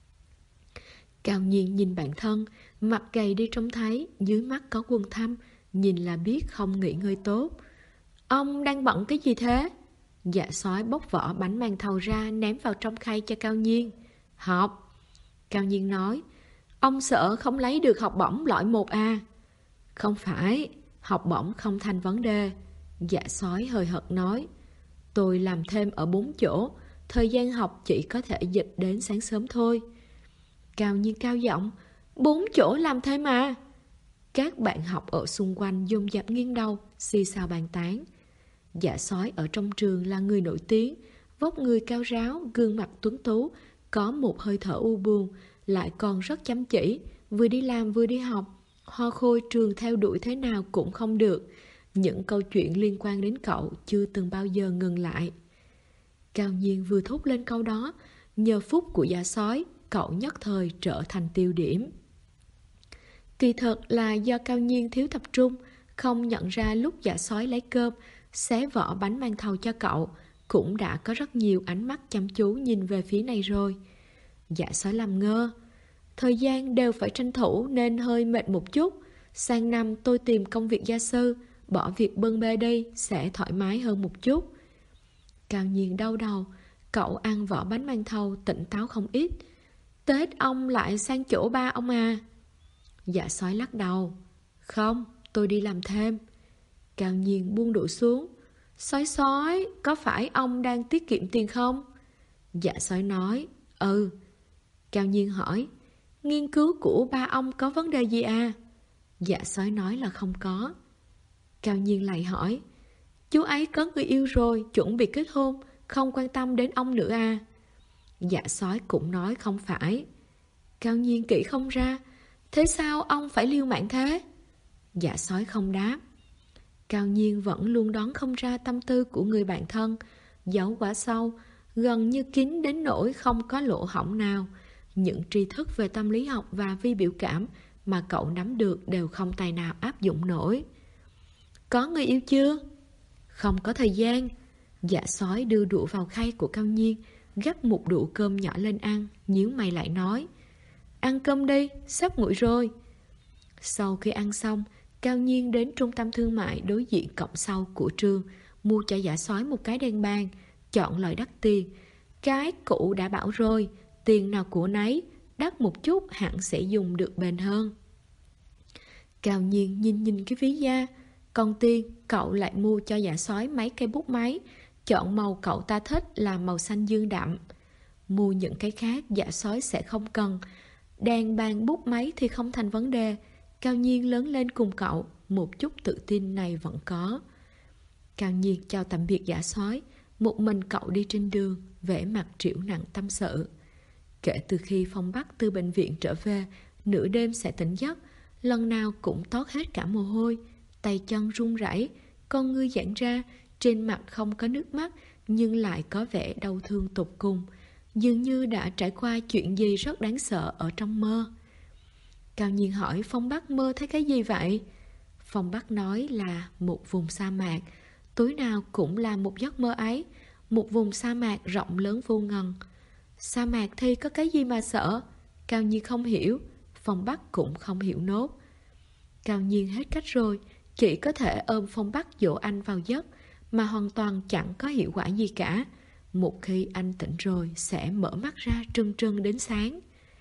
Cao Nhiên nhìn bản thân, mặt gầy đi trông thấy, dưới mắt có quầng thâm, nhìn là biết không nghỉ ngơi tốt. Ông đang bận cái gì thế? Dạ Sói bóc vỏ bánh màn thầu ra ném vào trong khay cho Cao Nhiên. Học. Cao Nhiên nói, ông sợ không lấy được học bổng loại 1 à? Không phải, học bổng không thành vấn đề. Dạ Sói hời hợt nói, tôi làm thêm ở 4 chỗ, thời gian học chỉ có thể dịch đến sáng sớm thôi. Cao Nhiên cao giọng, 4 chỗ làm thêm mà. Các bạn học ở xung quanh dồn dập nghiêng đầu, xì xào bàn tán. Dạ Sói ở trong trường là người nổi tiếng, vóc người cao ráo, gương mặt tuấn tú, có một hơi thở u buồn, lại còn rất chăm chỉ, vừa đi làm vừa đi học. Hoa khôi trường theo đuổi thế nào cũng không được. Những câu chuyện liên quan đến cậu chưa từng bao giờ ngừng lại. Cao Nhiên vừa thốt lên câu đó, nhờ phúc của Dạ Sói, cậu nhất thời trở thành tiêu điểm. Kỳ thật là do Cao Nhiên thiếu tập trung, không nhận ra lúc Dạ Sói lấy cơm, xé vỏ bánh màn thầu cho cậu. Cũng đã có rất nhiều ánh mắt chăm chú nhìn về phía này rồi. Dạ sói làm ngơ. Thời gian đều phải tranh thủ nên hơi mệt một chút. Sang năm tôi tìm công việc gia sư, bỏ việc bưng bê đi sẽ thoải mái hơn một chút. Cao Nhiên đau đầu. Cậu ăn vỏ bánh màn thầu tỉnh táo không ít. Tết ông lại sang chỗ ba ông à? Dạ sói lắc đầu. Không, tôi đi làm thêm. Cao Nhiên buông đũa xuống. Sói, có phải ông đang tiết kiệm tiền không? Dạ sói nói. Ừ. Cao Nhiên hỏi. Nghiên cứu của ba ông có vấn đề gì à? Dạ sói nói là không có. Cao Nhiên lại hỏi. Chú ấy có người yêu rồi, chuẩn bị kết hôn, không quan tâm đến ông nữa à? Dạ sói cũng nói không phải. Cao Nhiên kỹ không ra. Thế sao ông phải liều mạng thế? Dạ sói không đáp. Cao Nhiên vẫn luôn đoán không ra tâm tư của người bạn thân, giấu quá sâu, gần như kín đến nỗi không có lỗ hổng nào. Những tri thức về tâm lý học và vi biểu cảm mà cậu nắm được đều không tài nào áp dụng nổi. Có người yêu chưa? Không có thời gian. Dạ sói đưa đũa vào khay của Cao Nhiên, gắp một đũa cơm nhỏ lên ăn, nhíu mày lại nói. Ăn cơm đi, sắp nguội rồi. Sau khi ăn xong, Cao Nhiên đến trung tâm thương mại đối diện cổng sau của trường, mua cho dạ sói một cái đèn bàn, chọn loại đắt tiền. Cái cũ đã bảo rồi, tiền nào của nấy, đắt một chút hẳn sẽ dùng được bền hơn. Cao Nhiên nhìn cái ví da. Còn tiền, cậu lại mua cho dạ sói mấy cây bút máy, chọn màu cậu ta thích là màu xanh dương đậm. Mua những cái khác dạ sói sẽ không cần. Đèn bàn bút máy thì không thành vấn đề. Cao Nhiên lớn lên cùng cậu, một chút tự tin này vẫn có. Cao Nhiên chào tạm biệt dạ sói. Một mình cậu đi trên đường, vẻ mặt trĩu nặng tâm sự. Kể từ khi Phong Bắc từ bệnh viện trở về, nửa đêm sẽ tỉnh giấc, lần nào cũng toát hết cả mồ hôi, tay chân run rẩy, con ngươi giãn ra, trên mặt không có nước mắt nhưng lại có vẻ đau thương tột cùng, dường như đã trải qua chuyện gì rất đáng sợ ở trong mơ. Cao Nhiên hỏi Phong Bắc mơ thấy cái gì vậy? Phong Bắc nói là một vùng sa mạc, tối nào cũng là một giấc mơ ấy, một vùng sa mạc rộng lớn vô ngần. Sa mạc thì có cái gì mà sợ? Cao Nhiên không hiểu, Phong Bắc cũng không hiểu nốt. Cao Nhiên hết cách rồi, chỉ có thể ôm Phong Bắc dỗ anh vào giấc, mà hoàn toàn chẳng có hiệu quả gì cả. Một khi anh tỉnh rồi sẽ mở mắt ra trừng trừng đến sáng.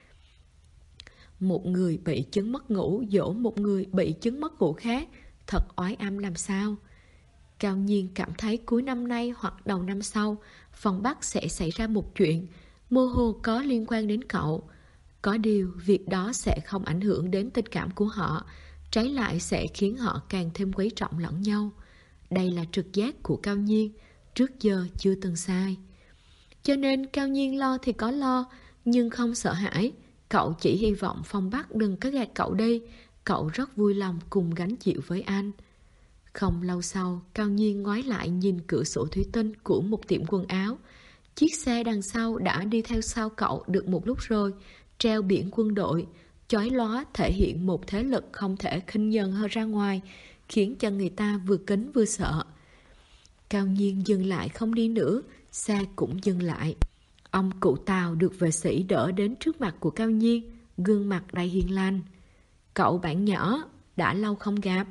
Một người bị chứng mất ngủ dỗ một người bị chứng mất ngủ khác, thật oái âm làm sao. Cao Nhiên cảm thấy cuối năm nay hoặc đầu năm sau, Phong Bắc sẽ xảy ra một chuyện, mơ hồ có liên quan đến cậu. Có điều việc đó sẽ không ảnh hưởng đến tình cảm của họ, trái lại sẽ khiến họ càng thêm quý trọng lẫn nhau. Đây là trực giác của Cao Nhiên, trước giờ chưa từng sai. Cho nên Cao Nhiên lo thì có lo, nhưng không sợ hãi. Cậu chỉ hy vọng Phong Bắc đừng có gạt cậu đi. Cậu rất vui lòng cùng gánh chịu với anh. Không lâu sau, Cao Nhiên ngoái lại nhìn cửa sổ thủy tinh của một tiệm quần áo. Chiếc xe đằng sau đã đi theo sau cậu được một lúc rồi, treo biển quân đội, chói lóa thể hiện một thế lực không thể khinh nhờn hơn ra ngoài, khiến cho người ta vừa kính vừa sợ. Cao Nhiên dừng lại không đi nữa, xe cũng dừng lại. Ông cụ Tào được vệ sĩ đỡ đến trước mặt của Cao Nhiên, gương mặt đầy hiền lành. Cậu bạn nhỏ, đã lâu không gặp.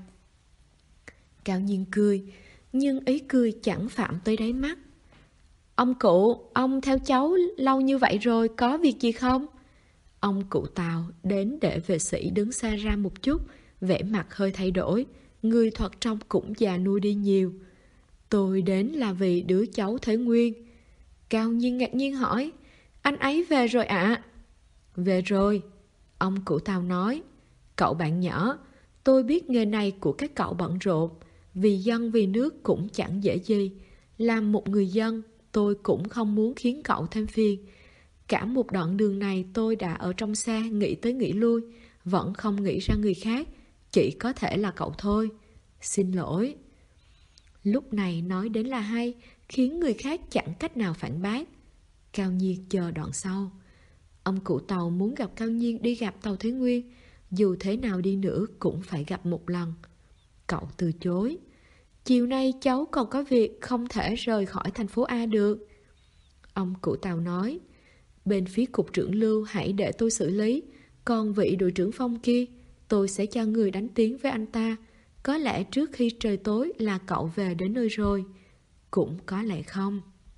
Cao Nhiên cười, nhưng ý cười chẳng phạm tới đáy mắt. Ông cụ, ông theo cháu lâu như vậy rồi, có việc gì không? Ông cụ Tào đến để vệ sĩ đứng xa ra một chút, vẻ mặt hơi thay đổi, người thoạt trông cũng già nua đi nhiều. Tôi đến là vì đứa cháu Thế Nguyên. Cao Nhiên ngạc nhiên hỏi, anh ấy về rồi ạ? Về rồi, ông cụ Tào nói. Cậu bạn nhỏ, tôi biết nghề này của các cậu bận rộn, vì dân vì nước cũng chẳng dễ gì. Làm một người dân, tôi cũng không muốn khiến cậu thêm phiền. Cả một đoạn đường này tôi đã ở trong xe nghĩ tới nghĩ lui, vẫn không nghĩ ra người khác, chỉ có thể là cậu thôi. Xin lỗi. Lúc này nói đến là hay, khiến người khác chẳng cách nào phản bác. Cao Nhiên chờ đoạn sau. Ông cụ Tàu muốn gặp Cao Nhiên đi gặp Tàu Thế Nguyên, dù thế nào đi nữa cũng phải gặp một lần. Cậu từ chối. Chiều nay cháu còn có việc không thể rời khỏi thành phố A được. Ông cụ Tàu nói, bên phía cục trưởng Lưu hãy để tôi xử lý, còn vị đội trưởng Phong kia, tôi sẽ cho người đánh tiếng với anh ta. Có lẽ trước khi trời tối là cậu về đến nơi rồi. Cũng có lẽ không.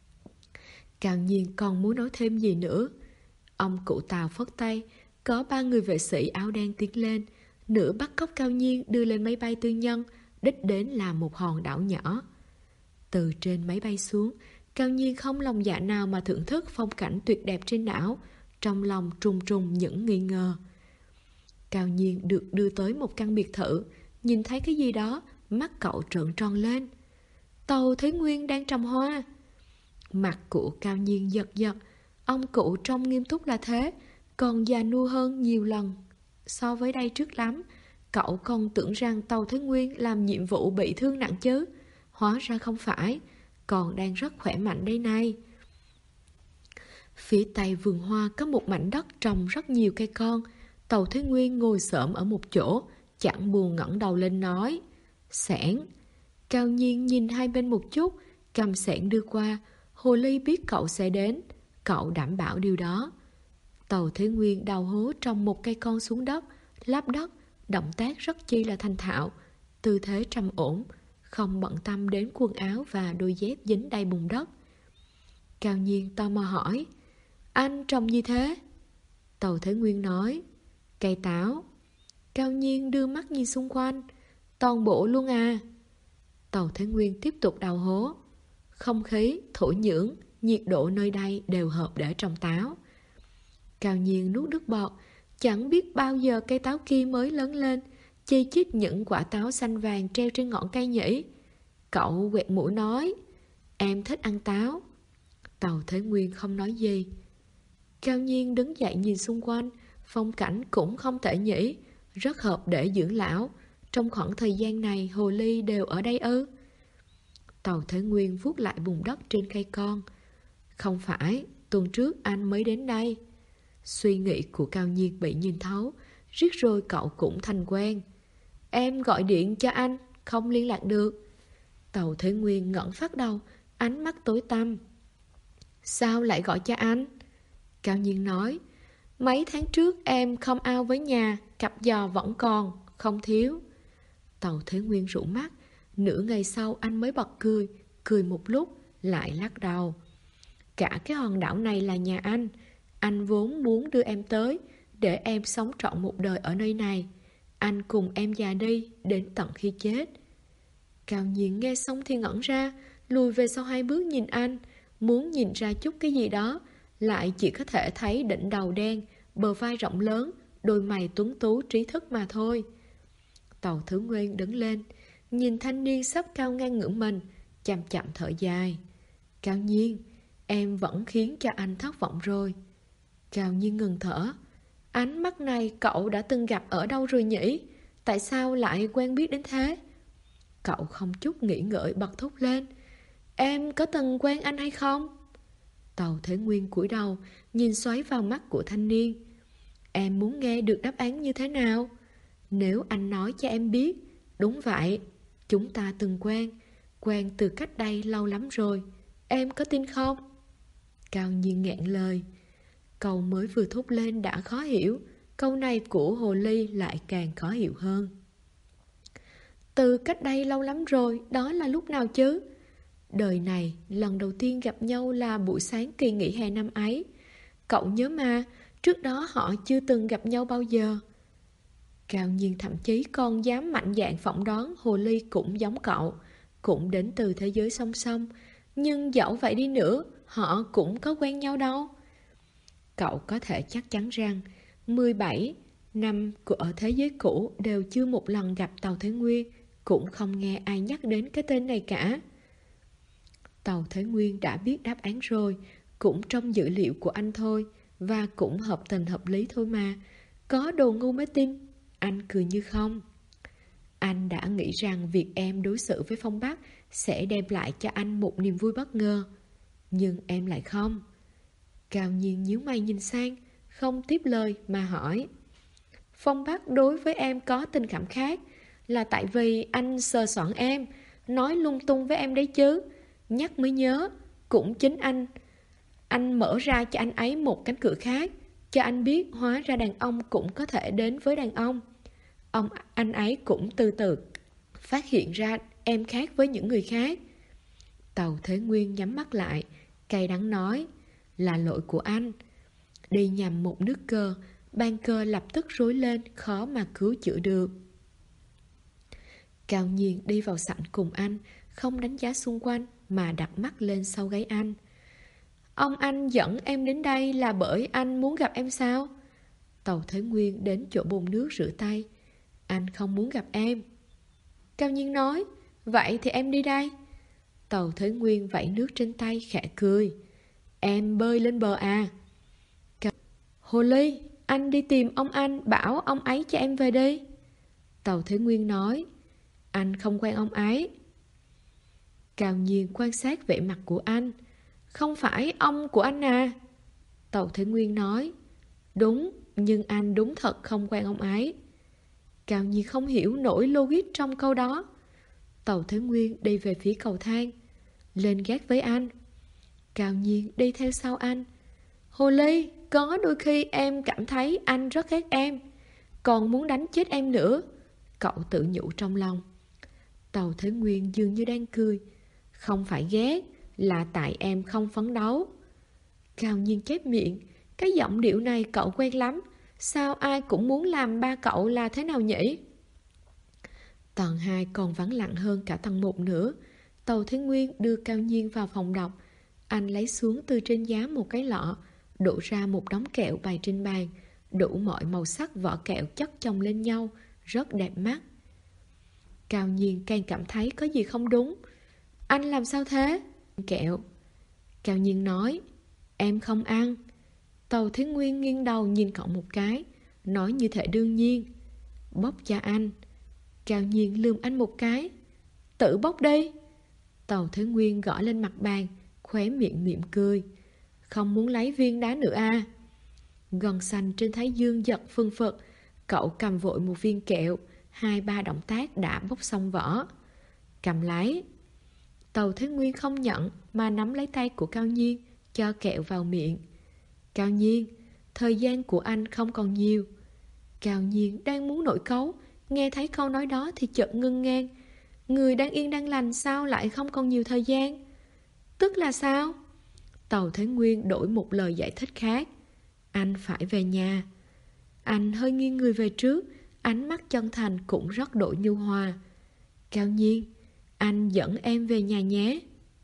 Cao Nhiên còn muốn nói thêm gì nữa. Ông cụ Tàu phất tay, có 3 người vệ sĩ áo đen tiến lên, nửa bắt cóc Cao Nhiên đưa lên máy bay tư nhân, đích đến là một hòn đảo nhỏ. Từ trên máy bay xuống, Cao Nhiên không lòng dạ nào mà thưởng thức phong cảnh tuyệt đẹp trên đảo, trong lòng trùng trùng những nghi ngờ. Cao Nhiên được đưa tới một căn biệt thự, nhìn thấy cái gì đó, mắt cậu trợn tròn lên. Tàu Thế Nguyên đang trồng hoa. Mặt của Cao Nhiên giật giật, ông cụ trông nghiêm túc là thế, còn già nua hơn nhiều lần so với đây trước lắm. Cậu còn tưởng rằng Tàu Thế Nguyên làm nhiệm vụ bị thương nặng chứ. Hóa ra không phải, còn đang rất khỏe mạnh đây này. Phía tây vườn hoa có một mảnh đất trồng rất nhiều cây con. Tàu Thế Nguyên ngồi xổm ở một chỗ, chẳng buồn ngẩng đầu lên nói, xẻng. Cao Nhiên nhìn hai bên một chút, cầm xẻng đưa qua. Hồ ly biết cậu sẽ đến, cậu đảm bảo điều đó. Tàu Thế Nguyên đào hố trồng một cây con xuống đất, lấp đất, động tác rất chi là thành thạo, tư thế trầm ổn, không bận tâm đến quần áo và đôi dép dính đầy bùn đất. Cao Nhiên tò mò hỏi, anh trồng gì thế? Tàu Thế Nguyên nói, cây táo. Cao Nhiên đưa mắt nhìn xung quanh, toàn bộ luôn à? Tàu Thế Nguyên tiếp tục đào hố. Không khí, thổ nhưỡng, nhiệt độ nơi đây đều hợp để trồng táo. Cao Nhiên nuốt nước bọt, chẳng biết bao giờ cây táo kia mới lớn lên, chi chít những quả táo xanh vàng treo trên ngọn cây nhỉ. Cậu quẹt mũi nói, em thích ăn táo. Tàu Thế Nguyên không nói gì. Cao Nhiên đứng dậy nhìn xung quanh, phong cảnh cũng không tệ nhỉ, rất hợp để dưỡng lão. Trong khoảng thời gian này hồ ly đều ở đây ư? Tàu Thế Nguyên vuốt lại bùn đất trên cây con. Không phải, tuần trước anh mới đến đây. Suy nghĩ của Cao Nhiên bị nhìn thấu, riết rồi cậu cũng thành quen. Em gọi điện cho anh, không liên lạc được. Tàu Thế Nguyên ngẩng phát đầu, ánh mắt tối tăm. Sao lại gọi cho anh? Cao Nhiên nói, mấy tháng trước em không ao với nhà, cặp giò vẫn còn, không thiếu. Tàu Thế Nguyên rũ mắt, nửa ngày sau anh mới bật cười, cười một lúc, lại lắc đầu. Cả cái hòn đảo này là nhà anh vốn muốn đưa em tới, để em sống trọn một đời ở nơi này. Anh cùng em già đi, đến tận khi chết. Cao Nhiên nghe xong thì ngẩn ra, lùi về sau 2 bước nhìn anh, muốn nhìn ra chút cái gì đó, lại chỉ có thể thấy đỉnh đầu đen, bờ vai rộng lớn, đôi mày tuấn tú trí thức mà thôi. Tàu Thế Nguyên đứng lên, nhìn thanh niên sắp cao ngang ngưỡng mình, chậm chậm thở dài. Cao Nhiên, em vẫn khiến cho anh thất vọng rồi. Cao Nhiên ngừng thở. Ánh mắt này cậu đã từng gặp ở đâu rồi nhỉ? Tại sao lại quen biết đến thế? Cậu không chút nghĩ ngợi bật thốt lên. Em có từng quen anh hay không? Tàu Thế Nguyên cúi đầu, nhìn xoáy vào mắt của thanh niên. Em muốn nghe được đáp án như thế nào? Nếu anh nói cho em biết, đúng vậy, chúng ta từng quen từ cách đây lâu lắm rồi, em có tin không? Cao Nhiên nghẹn lời. Câu mới vừa thốt lên đã khó hiểu, câu này của hồ ly lại càng khó hiểu hơn. Từ cách đây lâu lắm rồi, đó là lúc nào chứ? Đời này, lần đầu tiên gặp nhau là buổi sáng kỳ nghỉ hè năm ấy. Cậu nhớ mà, trước đó họ chưa từng gặp nhau bao giờ. Cao Nhiên thậm chí còn dám mạnh dạn phỏng đoán hồ ly cũng giống cậu, cũng đến từ thế giới song song. Nhưng dẫu vậy đi nữa, họ cũng có quen nhau đâu. Cậu có thể chắc chắn rằng 17 năm ở thế giới cũ đều chưa một lần gặp Tàu Thế Nguyên, cũng không nghe ai nhắc đến cái tên này cả. Tàu Thế Nguyên đã biết đáp án rồi, cũng trong dữ liệu của anh thôi, và cũng hợp tình hợp lý thôi mà. Có đồ ngu mới tin. Anh cười như không. Anh đã nghĩ rằng việc em đối xử với Phong Bắc sẽ đem lại cho anh một niềm vui bất ngờ. Nhưng em lại không. Cao Nhiên nhíu mày nhìn sang, không tiếp lời mà hỏi. Phong Bắc đối với em có tình cảm khác, là tại vì anh sờ soạn em, nói lung tung với em đấy chứ. Nhắc mới nhớ, cũng chính anh mở ra cho anh ấy một cánh cửa khác, cho anh biết hóa ra đàn ông cũng có thể đến với đàn ông. Anh ấy cũng từ từ phát hiện ra em khác với những người khác. Tàu Thế Nguyên nhắm mắt lại, cay đắng nói, là lỗi của anh. Đi nhằm một nước cơ, ban cơ lập tức rối lên, khó mà cứu chữa được. Cao Nhiên đi vào sảnh cùng anh, không đánh giá xung quanh mà đặt mắt lên sau gáy anh. Ông anh dẫn em đến đây là bởi anh muốn gặp em sao? Tàu Thế Nguyên đến chỗ bồn nước rửa tay. Anh không muốn gặp em. Cao Nhiên nói, vậy thì em đi đây. Tàu Thế Nguyên vẫy nước trên tay khẽ cười. Em bơi lên bờ à? Hồ ly, anh đi tìm ông anh, bảo ông ấy cho em về đi. Tàu Thế Nguyên nói, anh không quen ông ấy. Cao Nhiên quan sát vẻ mặt của anh. Không phải ông của anh à? Tàu Thế Nguyên nói, đúng, nhưng anh đúng thật không quen ông ấy. Cao Nhiên không hiểu nổi logic trong câu đó. Tàu Thế Nguyên đi về phía cầu thang, lên gác với anh. Cao Nhiên đi theo sau anh. Hồ ly, có đôi khi em cảm thấy anh rất ghét em, còn muốn đánh chết em nữa. Cậu tự nhủ trong lòng. Tàu Thế Nguyên dường như đang cười. Không phải ghét, là tại em không phấn đấu. Cao Nhiên chép miệng. Cái giọng điệu này cậu quen lắm. Sao ai cũng muốn làm ba cậu là thế nào nhỉ? Tầng 2 còn vắng lặng hơn cả tầng 1 nữa. Tàu Thế Nguyên đưa Cao Nhiên vào phòng đọc. Anh lấy xuống từ trên giá một cái lọ, đổ ra một đống kẹo bày trên bàn, đủ mọi màu sắc vỏ kẹo chất chồng lên nhau, rất đẹp mắt. Cao Nhiên càng cảm thấy có gì không đúng. Anh làm sao thế? Kẹo. Cao Nhiên nói, em không ăn. Tàu Thế Nguyên nghiêng đầu nhìn cậu một cái, nói như thể đương nhiên. Bóc cho anh. Cao Nhiên lườm anh một cái. Tự bóc đi. Tàu Thế Nguyên gõ lên mặt bàn, khóe miệng mỉm cười. Không muốn lấy viên đá nữa à? Gân xanh trên thái dương giật phừng phật. Cậu cầm vội một viên kẹo, 2-3 động tác đã bóc xong vỏ. Cầm lấy. Tàu Thế Nguyên không nhận mà nắm lấy tay của Cao Nhiên, cho kẹo vào miệng. Cao Nhiên, thời gian của anh không còn nhiều. Cao Nhiên đang muốn nổi cáu, nghe thấy câu nói đó thì chợt ngưng ngang. Người đang yên đang lành sao lại không còn nhiều thời gian? Tức là sao? Tàu Thế Nguyên đổi một lời giải thích khác. Anh phải về nhà. Anh hơi nghiêng người về trước, ánh mắt chân thành cũng rất độ nhu hòa. Cao Nhiên, anh dẫn em về nhà nhé.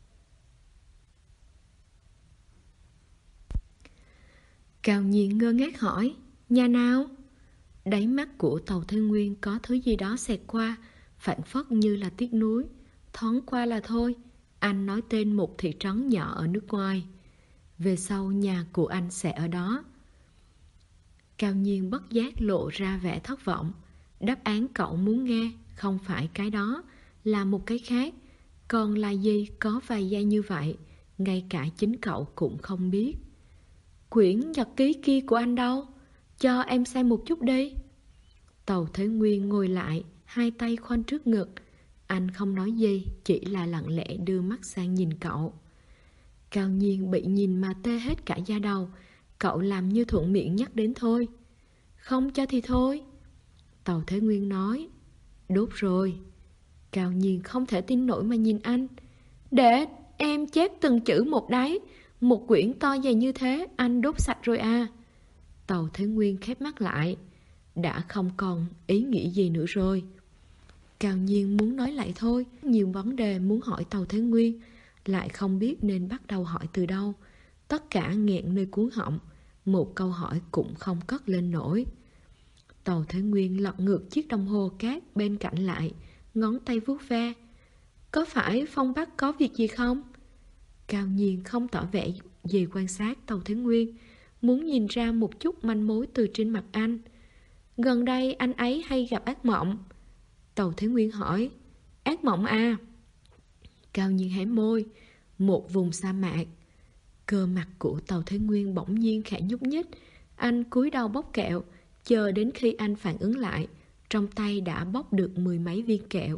Cao Nhiên ngơ ngác hỏi, nhà nào? Đáy mắt của Tàu Thế Nguyên có thứ gì đó xẹt qua, phảng phất như là tiếc nuối. Thoáng qua là thôi. Anh nói tên một thị trấn nhỏ ở nước ngoài. Về sau nhà của anh sẽ ở đó. Cao Nhiên bất giác lộ ra vẻ thất vọng. Đáp án cậu muốn nghe không phải cái đó, là một cái khác. Còn là gì có vài giây như vậy, ngay cả chính cậu cũng không biết. Quyển nhật ký kia của anh đâu? Cho em xem một chút đi. Tàu Thế Nguyên ngồi lại, hai tay khoanh trước ngực. Anh không nói gì, chỉ là lặng lẽ đưa mắt sang nhìn cậu. Cao Nhiên bị nhìn mà tê hết cả da đầu. Cậu làm như thuận miệng nhắc đến thôi. Không cho thì thôi. Tàu Thế Nguyên nói. Đốt rồi. Cao Nhiên không thể tin nổi mà nhìn anh. Để em chép từng chữ một đấy. Một quyển to dày như thế anh đốt sạch rồi à? Tàu Thế Nguyên khép mắt lại. Đã không còn ý nghĩ gì nữa rồi. Cao Nhiên muốn nói lại thôi. Nhiều vấn đề muốn hỏi Tàu Thế Nguyên, lại không biết nên bắt đầu hỏi từ đâu. Tất cả nghẹn nơi cuống họng. Một câu hỏi cũng không cất lên nổi. Tàu Thế Nguyên lật ngược chiếc đồng hồ cát bên cạnh lại, ngón tay vuốt ve. Có phải Phong Bắc có việc gì không? Cao Nhiên không tỏ vẻ gì quan sát Tàu Thế Nguyên, muốn nhìn ra một chút manh mối từ trên mặt anh. Gần đây anh ấy hay gặp ác mộng. Tàu Thế Nguyên hỏi. Ác mộng à? Cao Nhiên hé môi. Một vùng sa mạc. Cơ mặt của Tàu Thế Nguyên bỗng nhiên khẽ nhúc nhích. Anh cúi đầu bóc kẹo. Chờ đến khi anh phản ứng lại, trong tay đã bóc được 10 mấy viên kẹo.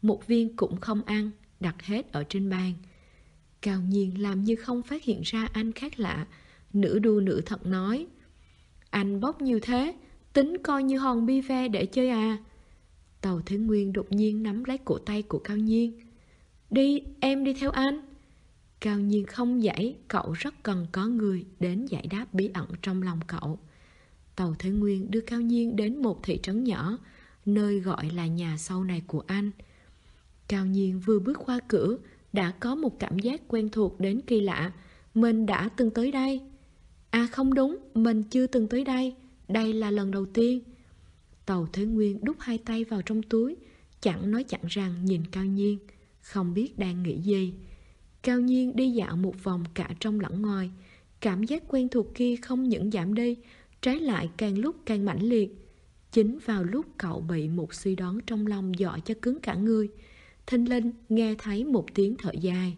một viên cũng không ăn, đặt hết ở trên bàn. Cao Nhiên làm như không phát hiện ra anh khác lạ, nửa đùa nửa thật nói: anh bốc nhiều thế, tính coi như hòn bi ve để chơi à? Tàu Thế Nguyên đột nhiên nắm lấy cổ tay của Cao Nhiên. Đi, em đi theo anh. Cao Nhiên không giải, cậu rất cần có người đến giải đáp bí ẩn trong lòng cậu. Tàu Thế Nguyên đưa Cao Nhiên đến một thị trấn nhỏ, nơi gọi là nhà sau này của anh. Cao Nhiên vừa bước qua cửa, đã có một cảm giác quen thuộc đến kỳ lạ. Mình đã từng tới đây. À không đúng, mình chưa từng tới đây. Đây là lần đầu tiên. Tàu Thế Nguyên đút hai tay vào trong túi, chẳng nói chẳng rằng nhìn Cao Nhiên, không biết đang nghĩ gì. Cao Nhiên đi dạo một vòng cả trong lẫn ngoài. Cảm giác quen thuộc kia không những giảm đi, trái lại càng lúc càng mãnh liệt. Chính vào lúc cậu bị một suy đoán trong lòng dọa cho cứng cả người, thình lình nghe thấy một tiếng thở dài.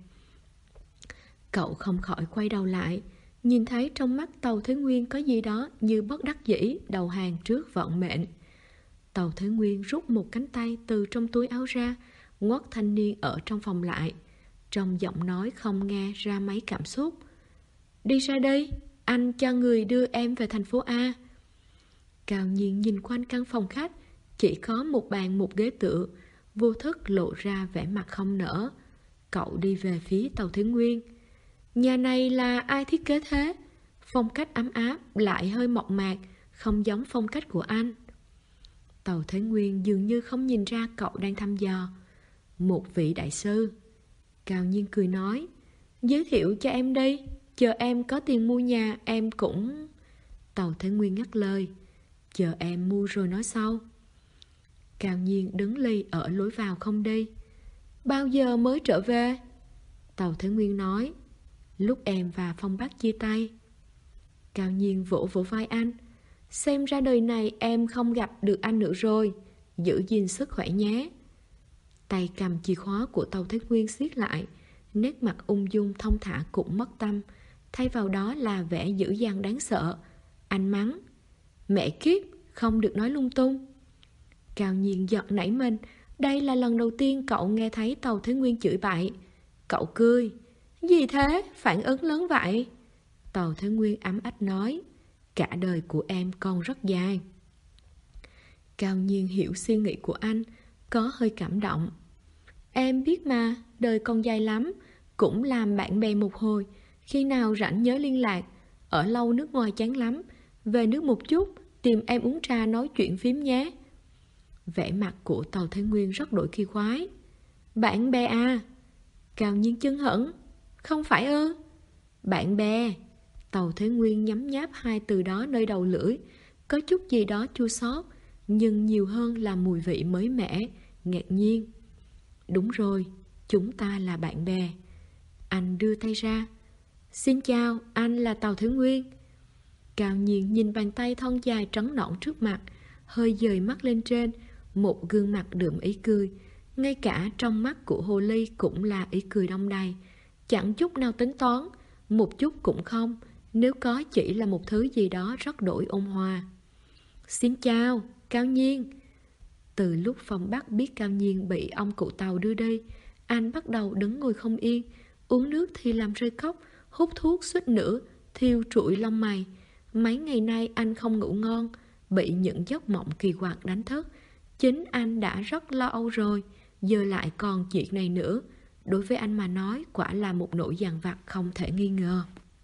Cậu không khỏi quay đầu lại, nhìn thấy trong mắt Tàu Thế Nguyên có gì đó như bất đắc dĩ đầu hàng trước vận mệnh. Tàu Thế Nguyên rút một cánh tay từ trong túi áo ra, ngoắt thanh niên ở trong phòng lại, trong giọng nói không nghe ra mấy cảm xúc. Đi ra đây, anh cho người đưa em về thành phố A. Cao Nhiên nhìn quanh căn phòng khách, chỉ có một bàn một ghế tựa, vô thức lộ ra vẻ mặt không nỡ. Cậu đi về phía Tàu Thế Nguyên. Nhà này là ai thiết kế thế? Phong cách ấm áp lại hơi mộc mạc, không giống phong cách của anh. Tàu Thế Nguyên dường như không nhìn ra cậu đang thăm dò. Một vị đại sư. Cao Nhiên cười nói, giới thiệu cho em đi, chờ em có tiền mua nhà em cũng... Tàu Thế Nguyên ngắt lời, chờ em mua rồi nói sau. Cao Nhiên đứng lì ở lối vào không đi. Bao giờ mới trở về? Tàu Thế Nguyên nói, lúc em và Phong Bắc chia tay. Cao Nhiên vỗ vỗ vai anh. Xem ra đời này em không gặp được anh nữa rồi, giữ gìn sức khỏe nhé. Tay cầm chìa khóa của Tàu Thế Nguyên siết lại, nét mặt ung dung thông thả cũng mất tâm, thay vào đó là vẻ dữ dằn đáng sợ. Anh mắng, mẹ kiếp, không được nói lung tung. Cao Nhiên giật nảy mình, đây là lần đầu tiên cậu nghe thấy Tàu Thế Nguyên chửi bậy. Cậu cười, gì thế, phản ứng lớn vậy? Tàu Thế Nguyên ấm ách nói, cả đời của em còn rất dài. Cao Nhiên hiểu suy nghĩ của anh, có hơi cảm động. Em biết mà, đời còn dài lắm, cũng làm bạn bè một hồi, khi nào rảnh nhớ liên lạc. Ở lâu nước ngoài chán lắm, về nước một chút, tìm em uống trà nói chuyện phím nhé. Vẻ mặt của Tàu Thế Nguyên rất đổi kỳ quái. Bạn bè à? Cao Nhiên chân hững, không phải ư? Bạn bè. Tàu Thế Nguyên nhấm nháp hai từ đó nơi đầu lưỡi, có chút gì đó chua xót, nhưng nhiều hơn là mùi vị mới mẻ, ngạc nhiên. Đúng rồi, chúng ta là bạn bè. Anh đưa tay ra. Xin chào, anh là Tàu Thế Nguyên. Cao Nhiên nhìn bàn tay thon dài trắng nõn trước mặt, hơi dời mắt lên trên, một gương mặt đượm ý cười. Ngay cả trong mắt của hồ ly cũng là ý cười đong đầy, chẳng chút nào tính toán, một chút cũng không, nếu có chỉ là một thứ gì đó rất đổi ôn hòa. Xin chào, Cao Nhiên. Từ lúc Phong Bắc biết Cao Nhiên bị ông cụ Tàu đưa đi, anh bắt đầu đứng ngồi không yên, uống nước thì làm rơi cốc, hút thuốc suýt nữa thiêu trụi lông mày. Mấy ngày nay anh không ngủ ngon, bị những giấc mộng kỳ quặc đánh thức. Chính anh đã rất lo âu rồi, giờ lại còn chuyện này nữa. Đối với anh mà nói, quả là một nỗi dằn vặt không thể nghi ngờ.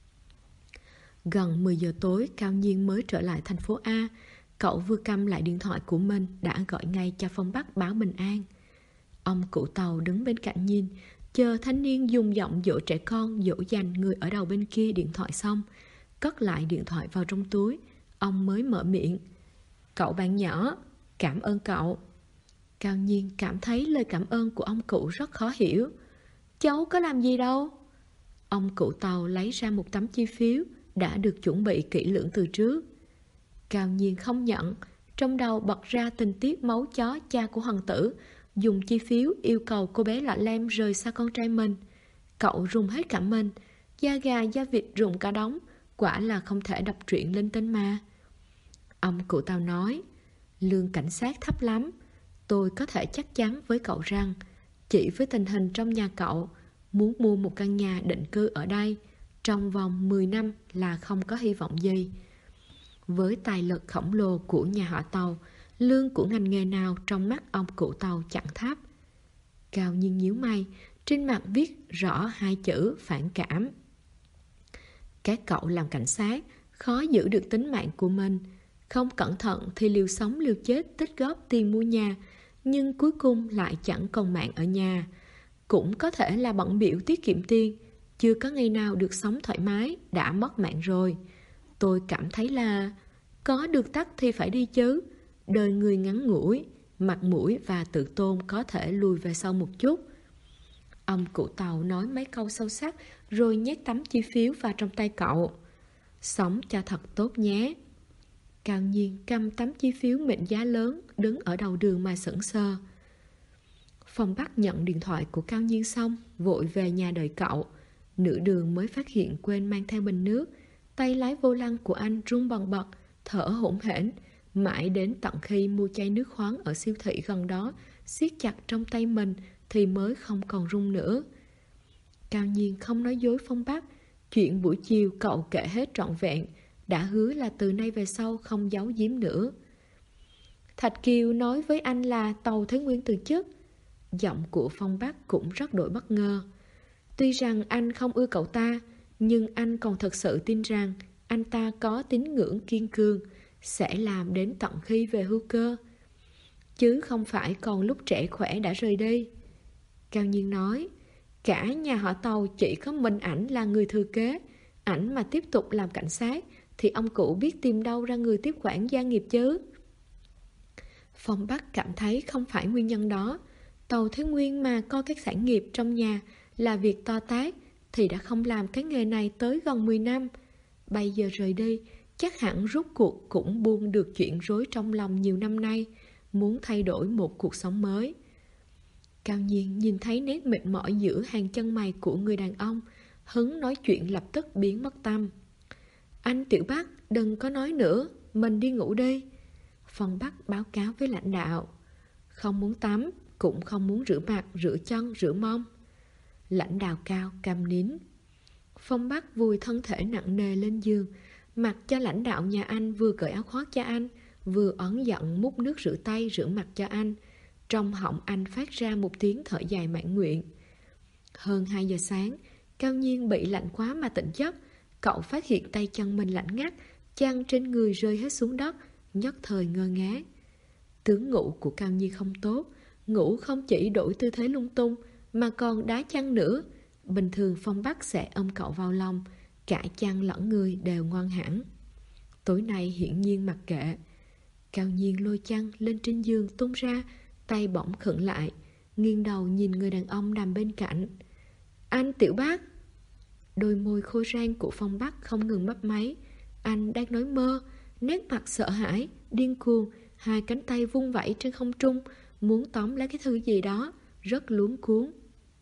Gần 10 giờ tối, Cao Nhiên mới trở lại thành phố A. Cậu vừa cầm lại điện thoại của mình, đã gọi ngay cho Phong Bắc báo bình an. Ông cụ Tàu đứng bên cạnh nhìn, chờ thanh niên dùng giọng dỗ trẻ con dỗ dành người ở đầu bên kia điện thoại xong, cất lại điện thoại vào trong túi. Ông mới mở miệng. Cậu bạn nhỏ, cảm ơn cậu. Cao Nhiên cảm thấy lời cảm ơn của ông cụ rất khó hiểu. Cháu có làm gì đâu. Ông cụ Tàu lấy ra một tấm chi phiếu đã được chuẩn bị kỹ lưỡng từ trước. Cao Nhiên không nhận, trong đầu bật ra tình tiết máu chó cha của hoàng tử dùng chi phiếu yêu cầu cô bé lọ lem rời xa con trai mình. Cậu rùng hết cả mình, da gà da vịt rụng cả đống, quả là không thể đọc truyện linh tinh mà. Ông cụ Tàu nói, lương cảnh sát thấp lắm, tôi có thể chắc chắn với cậu rằng Chỉ với tình hình trong nhà cậu, muốn mua một căn nhà định cư ở đây trong vòng 10 năm là không có hy vọng gì. Với tài lực khổng lồ của nhà họ Tàu, lương của ngành nghề nào trong mắt ông cụ Tàu chẳng thấp. Cao Nhiên nhíu mày, trên mặt viết rõ hai chữ phản cảm. Các cậu làm cảnh sát, khó giữ được tính mạng của mình. Không cẩn thận thì liều sống liều chết tích góp tiền mua nhà, nhưng cuối cùng lại chẳng còn mạng ở nhà. Cũng có thể là bận bịu tiết kiệm tiền, chưa có ngày nào được sống thoải mái, đã mất mạng rồi. Tôi cảm thấy là có được tắc thì phải đi chứ. Đời người ngắn ngủi, mặt mũi và tự tôn có thể lùi về sau một chút. Ông cụ Tàu nói mấy câu sâu sắc rồi nhét tấm chi phiếu vào trong tay cậu. Sống cho thật tốt nhé. Cao Nhiên cầm tấm chi phiếu mệnh giá lớn, đứng ở đầu đường mà sững sờ. Phong Bắc nhận điện thoại của Cao Nhiên xong, vội về nhà đợi cậu. Nửa đường mới phát hiện quên mang theo bình nước. Tay lái vô lăng của anh run bần bật, thở hổn hển. Mãi đến tận khi mua chai nước khoáng ở siêu thị gần đó, siết chặt trong tay mình thì mới không còn run nữa. Cao Nhiên không nói dối Phong Bắc. Chuyện buổi chiều cậu kể hết trọn vẹn, đã hứa là từ nay về sau không giấu giếm nữa. Thạch Kiều nói với anh là Tàu Thế Nguyên từ chức. Giọng của Phong Bắc cũng rất đổi bất ngờ. Tuy rằng anh không ưa cậu ta, nhưng anh còn thật sự tin rằng anh ta có tín ngưỡng kiên cường, sẽ làm đến tận khi về hưu cơ, chứ không phải còn lúc trẻ khỏe đã rời đi. Cao Nhiên nói, cả nhà họ Tàu chỉ có mình ảnh là người thừa kế. Ảnh mà tiếp tục làm cảnh sát thì ông cụ biết tìm đâu ra người tiếp quản gia nghiệp chứ. Phong Bắc cảm thấy không phải nguyên nhân đó. Tàu Thế Nguyên mà coi các sản nghiệp trong nhà là việc to tát thì đã không làm cái nghề này tới gần 10 năm. Bây giờ rời đi, chắc hẳn rốt cuộc cũng buông được chuyện rối trong lòng nhiều năm nay, muốn thay đổi một cuộc sống mới. Cao Nhiên nhìn thấy nét mệt mỏi giữa hàng chân mày của người đàn ông, hứng nói chuyện lập tức biến mất tâm. Anh Tiểu Bắc, đừng có nói nữa, mình đi ngủ đi. Phong Bắc báo cáo với lãnh đạo. Không muốn tắm, cũng không muốn rửa mặt, rửa chân, rửa mông. Lãnh đạo Cao câm nín. Phong Bắc vùi thân thể nặng nề lên giường, mặc cho lãnh đạo nhà anh vừa cởi áo khoác cho anh, vừa ấn giận múc nước rửa tay rửa mặt cho anh. Trong họng anh phát ra một tiếng thở dài mãn nguyện. Hơn 2 giờ sáng, Cao Nhiên bị lạnh quá mà tỉnh giấc. Cậu phát hiện tay chân mình lạnh ngắt, chăn trên người rơi hết xuống đất, nhất thời ngơ ngác. Tướng ngủ của Cao Nhiên không tốt, ngủ không chỉ đổi tư thế lung tung mà còn đá chăn nữa. Bình thường Phong Bắc sẽ ôm cậu vào lòng, cả chăn lẫn người đều ngoan hẳn. Tối nay hiển nhiên mặc kệ. Cao Nhiên lôi chăn lên trên giường tung ra, tay bỗng khựng lại, nghiêng đầu nhìn người đàn ông nằm bên cạnh. Anh Tiểu Bắc. Đôi môi khô rang của Phong Bắc không ngừng mấp máy. Anh đang nói mơ, nét mặt sợ hãi, điên cuồng, hai cánh tay vung vẩy trên không trung, muốn tóm lấy cái thứ gì đó, rất luống cuống.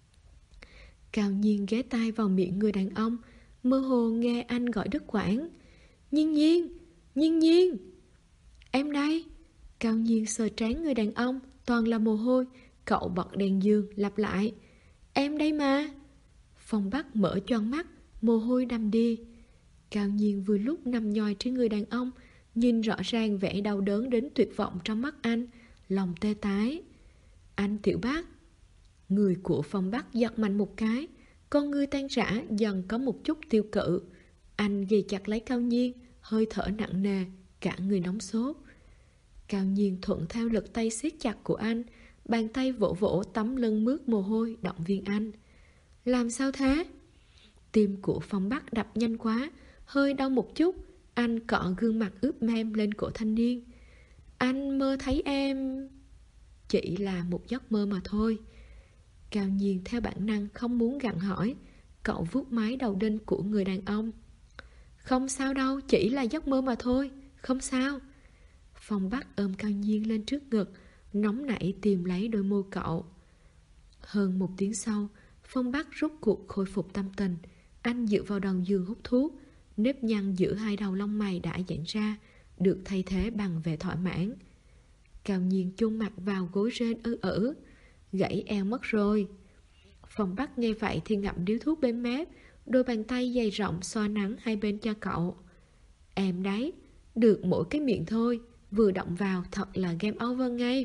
Cao Nhiên ghé tai vào miệng người đàn ông, mơ hồ nghe anh gọi đứt quãng. Nhiên Nhiên, Nhiên Nhiên. Em đây. Cao Nhiên sờ trán người đàn ông, toàn là mồ hôi. Cậu bật đèn giường, lặp lại. Em đây mà. Phong Bắc mở choang mắt, mồ hôi đầm đìa. Cao Nhiên vừa lúc nằm nhòi trên người đàn ông, nhìn rõ ràng vẻ đau đớn đến tuyệt vọng trong mắt anh, lòng tê tái. Anh Tiểu Bắc. Người của Phong Bắc giật mạnh một cái, con ngươi tan rã dần có một chút tiêu cự. Anh ghì chặt lấy Cao Nhiên, hơi thở nặng nề, cả người nóng sốt. Cao Nhiên thuận theo lực tay siết chặt của anh, bàn tay vỗ vỗ tấm lưng mướt mồ hôi động viên anh. Làm sao thế? Tim của Phong Bắc đập nhanh quá, hơi đau một chút. Anh cọ gương mặt ướt mem lên cổ thanh niên. Anh mơ thấy em. Chỉ là một giấc mơ mà thôi. Cao Nhiên theo bản năng không muốn gặng hỏi. Cậu vuốt mái đầu đinh của người đàn ông. Không sao đâu, chỉ là giấc mơ mà thôi. Không sao. Phong Bắc ôm Cao Nhiên lên trước ngực, nóng nảy tìm lấy đôi môi cậu. Hơn 1 tiếng sau, Phong Bắc rốt cuộc khôi phục tâm tình. Anh dựa vào đầu giường hút thuốc. Nếp nhăn giữa hai đầu lông mày đã giãn ra, được thay thế bằng vẻ thỏa mãn. Cao Nhiên chôn mặt vào gối rên ư ử. gãy eo mất rồi. Phong Bắc nghe vậy thì ngậm điếu thuốc bên mép, đôi bàn tay dày rộng xoa nắng hai bên cho cậu. Em đấy, được mỗi cái miệng thôi, vừa động vào thật là game over ngay.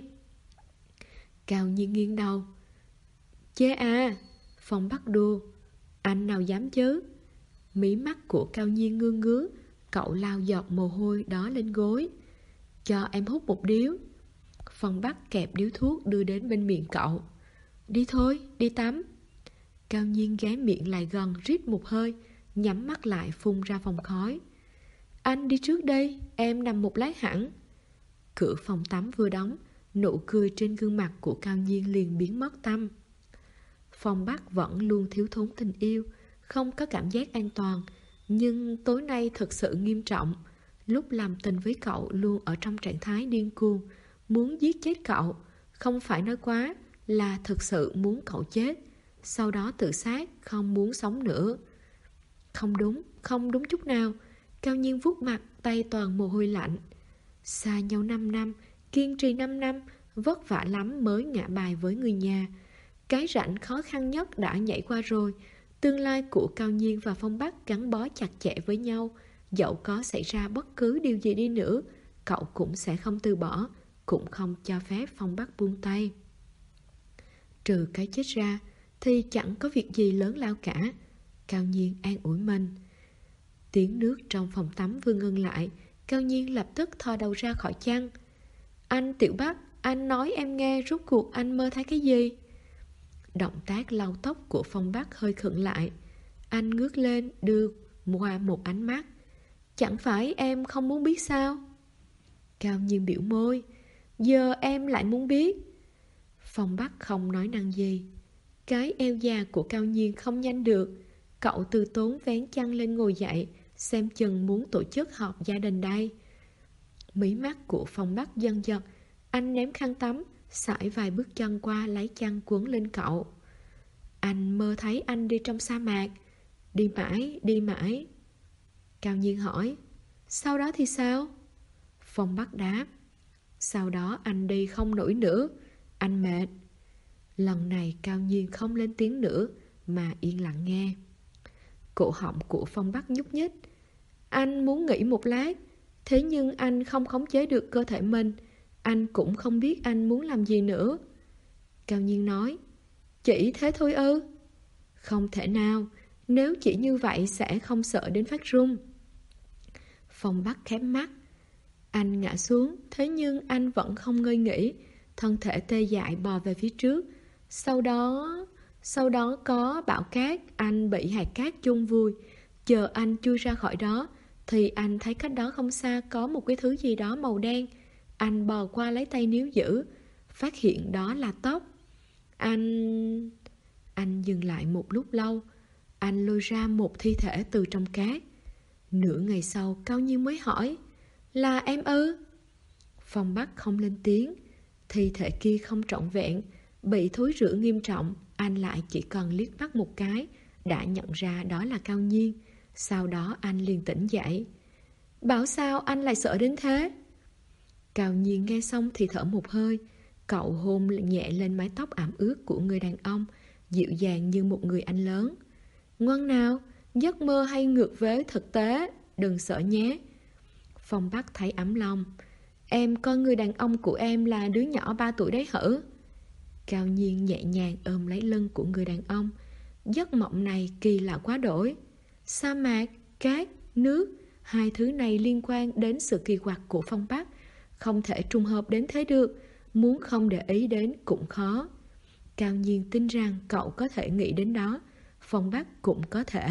Cao Nhiên nghiêng đầu. Chê à? Phong Bắc đùa. Anh nào dám chứ? Mí mắt của Cao Nhiên ngưng ngứa, cậu lao giọt mồ hôi đó lên gối. Cho em hút một điếu. Phong Bắc kẹp điếu thuốc đưa đến bên miệng cậu. Đi thôi, đi tắm. Cao Nhiên ghé miệng lại gần, rít một hơi, nhắm mắt lại phun ra vòng khói. Anh đi trước đây, em nằm một lát hẳn. Cửa phòng tắm vừa đóng, nụ cười trên gương mặt của Cao Nhiên liền biến mất tăm. Phong Bắc vẫn luôn thiếu thốn tình yêu, không có cảm giác an toàn, nhưng tối nay thật sự nghiêm trọng. Lúc làm tình với cậu luôn ở trong trạng thái điên cuồng, muốn giết chết cậu, không phải nói quá, là thực sự muốn cậu chết, sau đó tự sát, không muốn sống nữa. Không đúng chút nào. Cao Nhiên vuốt mặt, tay toàn mồ hôi lạnh. Xa nhau 5 năm, kiên trì 5 năm, vất vả lắm mới ngả bài với người nhà. Cái rãnh khó khăn nhất đã nhảy qua rồi. Tương lai của Cao Nhiên và Phong Bắc gắn bó chặt chẽ với nhau. Dẫu có xảy ra bất cứ điều gì đi nữa, cậu cũng sẽ không từ bỏ, cũng không cho phép Phong Bắc buông tay. Trừ cái chết ra thì chẳng có việc gì lớn lao cả. Cao Nhiên an ủi mình. Tiếng nước trong phòng tắm vừa ngưng lại, Cao Nhiên lập tức thò đầu ra khỏi chăn. Anh Tiểu Bắc, anh nói em nghe rốt cuộc anh mơ thấy cái gì? Động tác lau tóc của Phong Bắc hơi khựng lại. Anh ngước lên đưa qua một ánh mắt. Chẳng phải em không muốn biết sao? Cao Nhiên biểu môi. Giờ em lại muốn biết. Phong Bắc không nói năng gì. Cái eo già của Cao Nhiên không nhanh được. Cậu từ tốn vén chăn lên ngồi dậy, xem chừng muốn tổ chức họp gia đình đây. Mí mắt của Phong Bắc giật giật. Anh ném khăn tắm, sải vài bước chân qua lấy chăn quấn lên cậu. Anh mơ thấy anh đi trong sa mạc. Đi mãi, đi mãi. Cao Nhiên hỏi. Sau đó thì sao? Phong Bắc đáp. Sau đó anh đi không nổi nữa. Anh mệt. Lần này Cao Nhiên không lên tiếng nữa, mà yên lặng nghe. Cổ họng của Phong Bắc nhúc nhích. Anh muốn nghỉ một lát, thế nhưng anh không khống chế được cơ thể mình. Anh cũng không biết anh muốn làm gì nữa. Cao Nhiên nói. Chỉ thế thôi ư? Không thể nào. Nếu chỉ như vậy sẽ không sợ đến phát run. Phong Bắc khép mắt. Anh ngã xuống, thế nhưng anh vẫn không ngơi nghỉ. Thân thể tê dại bò về phía trước. Sau đó có bão cát, anh bị hạt cát chôn vùi. Chờ anh chui ra khỏi đó thì anh thấy cách đó không xa có một cái thứ gì đó màu đen. Anh bò qua lấy tay níu giữ, phát hiện đó là tóc. Anh dừng lại một lúc lâu. Anh lôi ra một thi thể từ trong cát. Nửa ngày sau Cao Nhiên mới hỏi. Là em ư? Phong Bắc không lên tiếng. Thi thể kia không trọn vẹn, bị thối rữa nghiêm trọng. Anh lại chỉ cần liếc mắt một cái đã nhận ra đó là Cao Nhiên. Sau đó anh liền tỉnh dậy. Bảo sao anh lại sợ đến thế? Cao Nhiên nghe xong thì thở một hơi. Cậu hôn nhẹ lên mái tóc ẩm ướt của người đàn ông, dịu dàng như một người anh lớn. Ngoan nào, giấc mơ hay ngược với thực tế, đừng sợ nhé. Phong Bắc thấy ấm lòng. Em coi người đàn ông của em là đứa nhỏ 3 tuổi đấy hử? Cao Nhiên nhẹ nhàng ôm lấy lưng của người đàn ông. Giấc mộng này kỳ lạ quá đổi. Sa mạc, cát, nước, hai thứ này liên quan đến sự kỳ quặc của Phong Bắc. Không thể trùng hợp đến thế được. Muốn không để ý đến cũng khó. Cao Nhiên tin rằng cậu có thể nghĩ đến đó. Phong Bắc cũng có thể.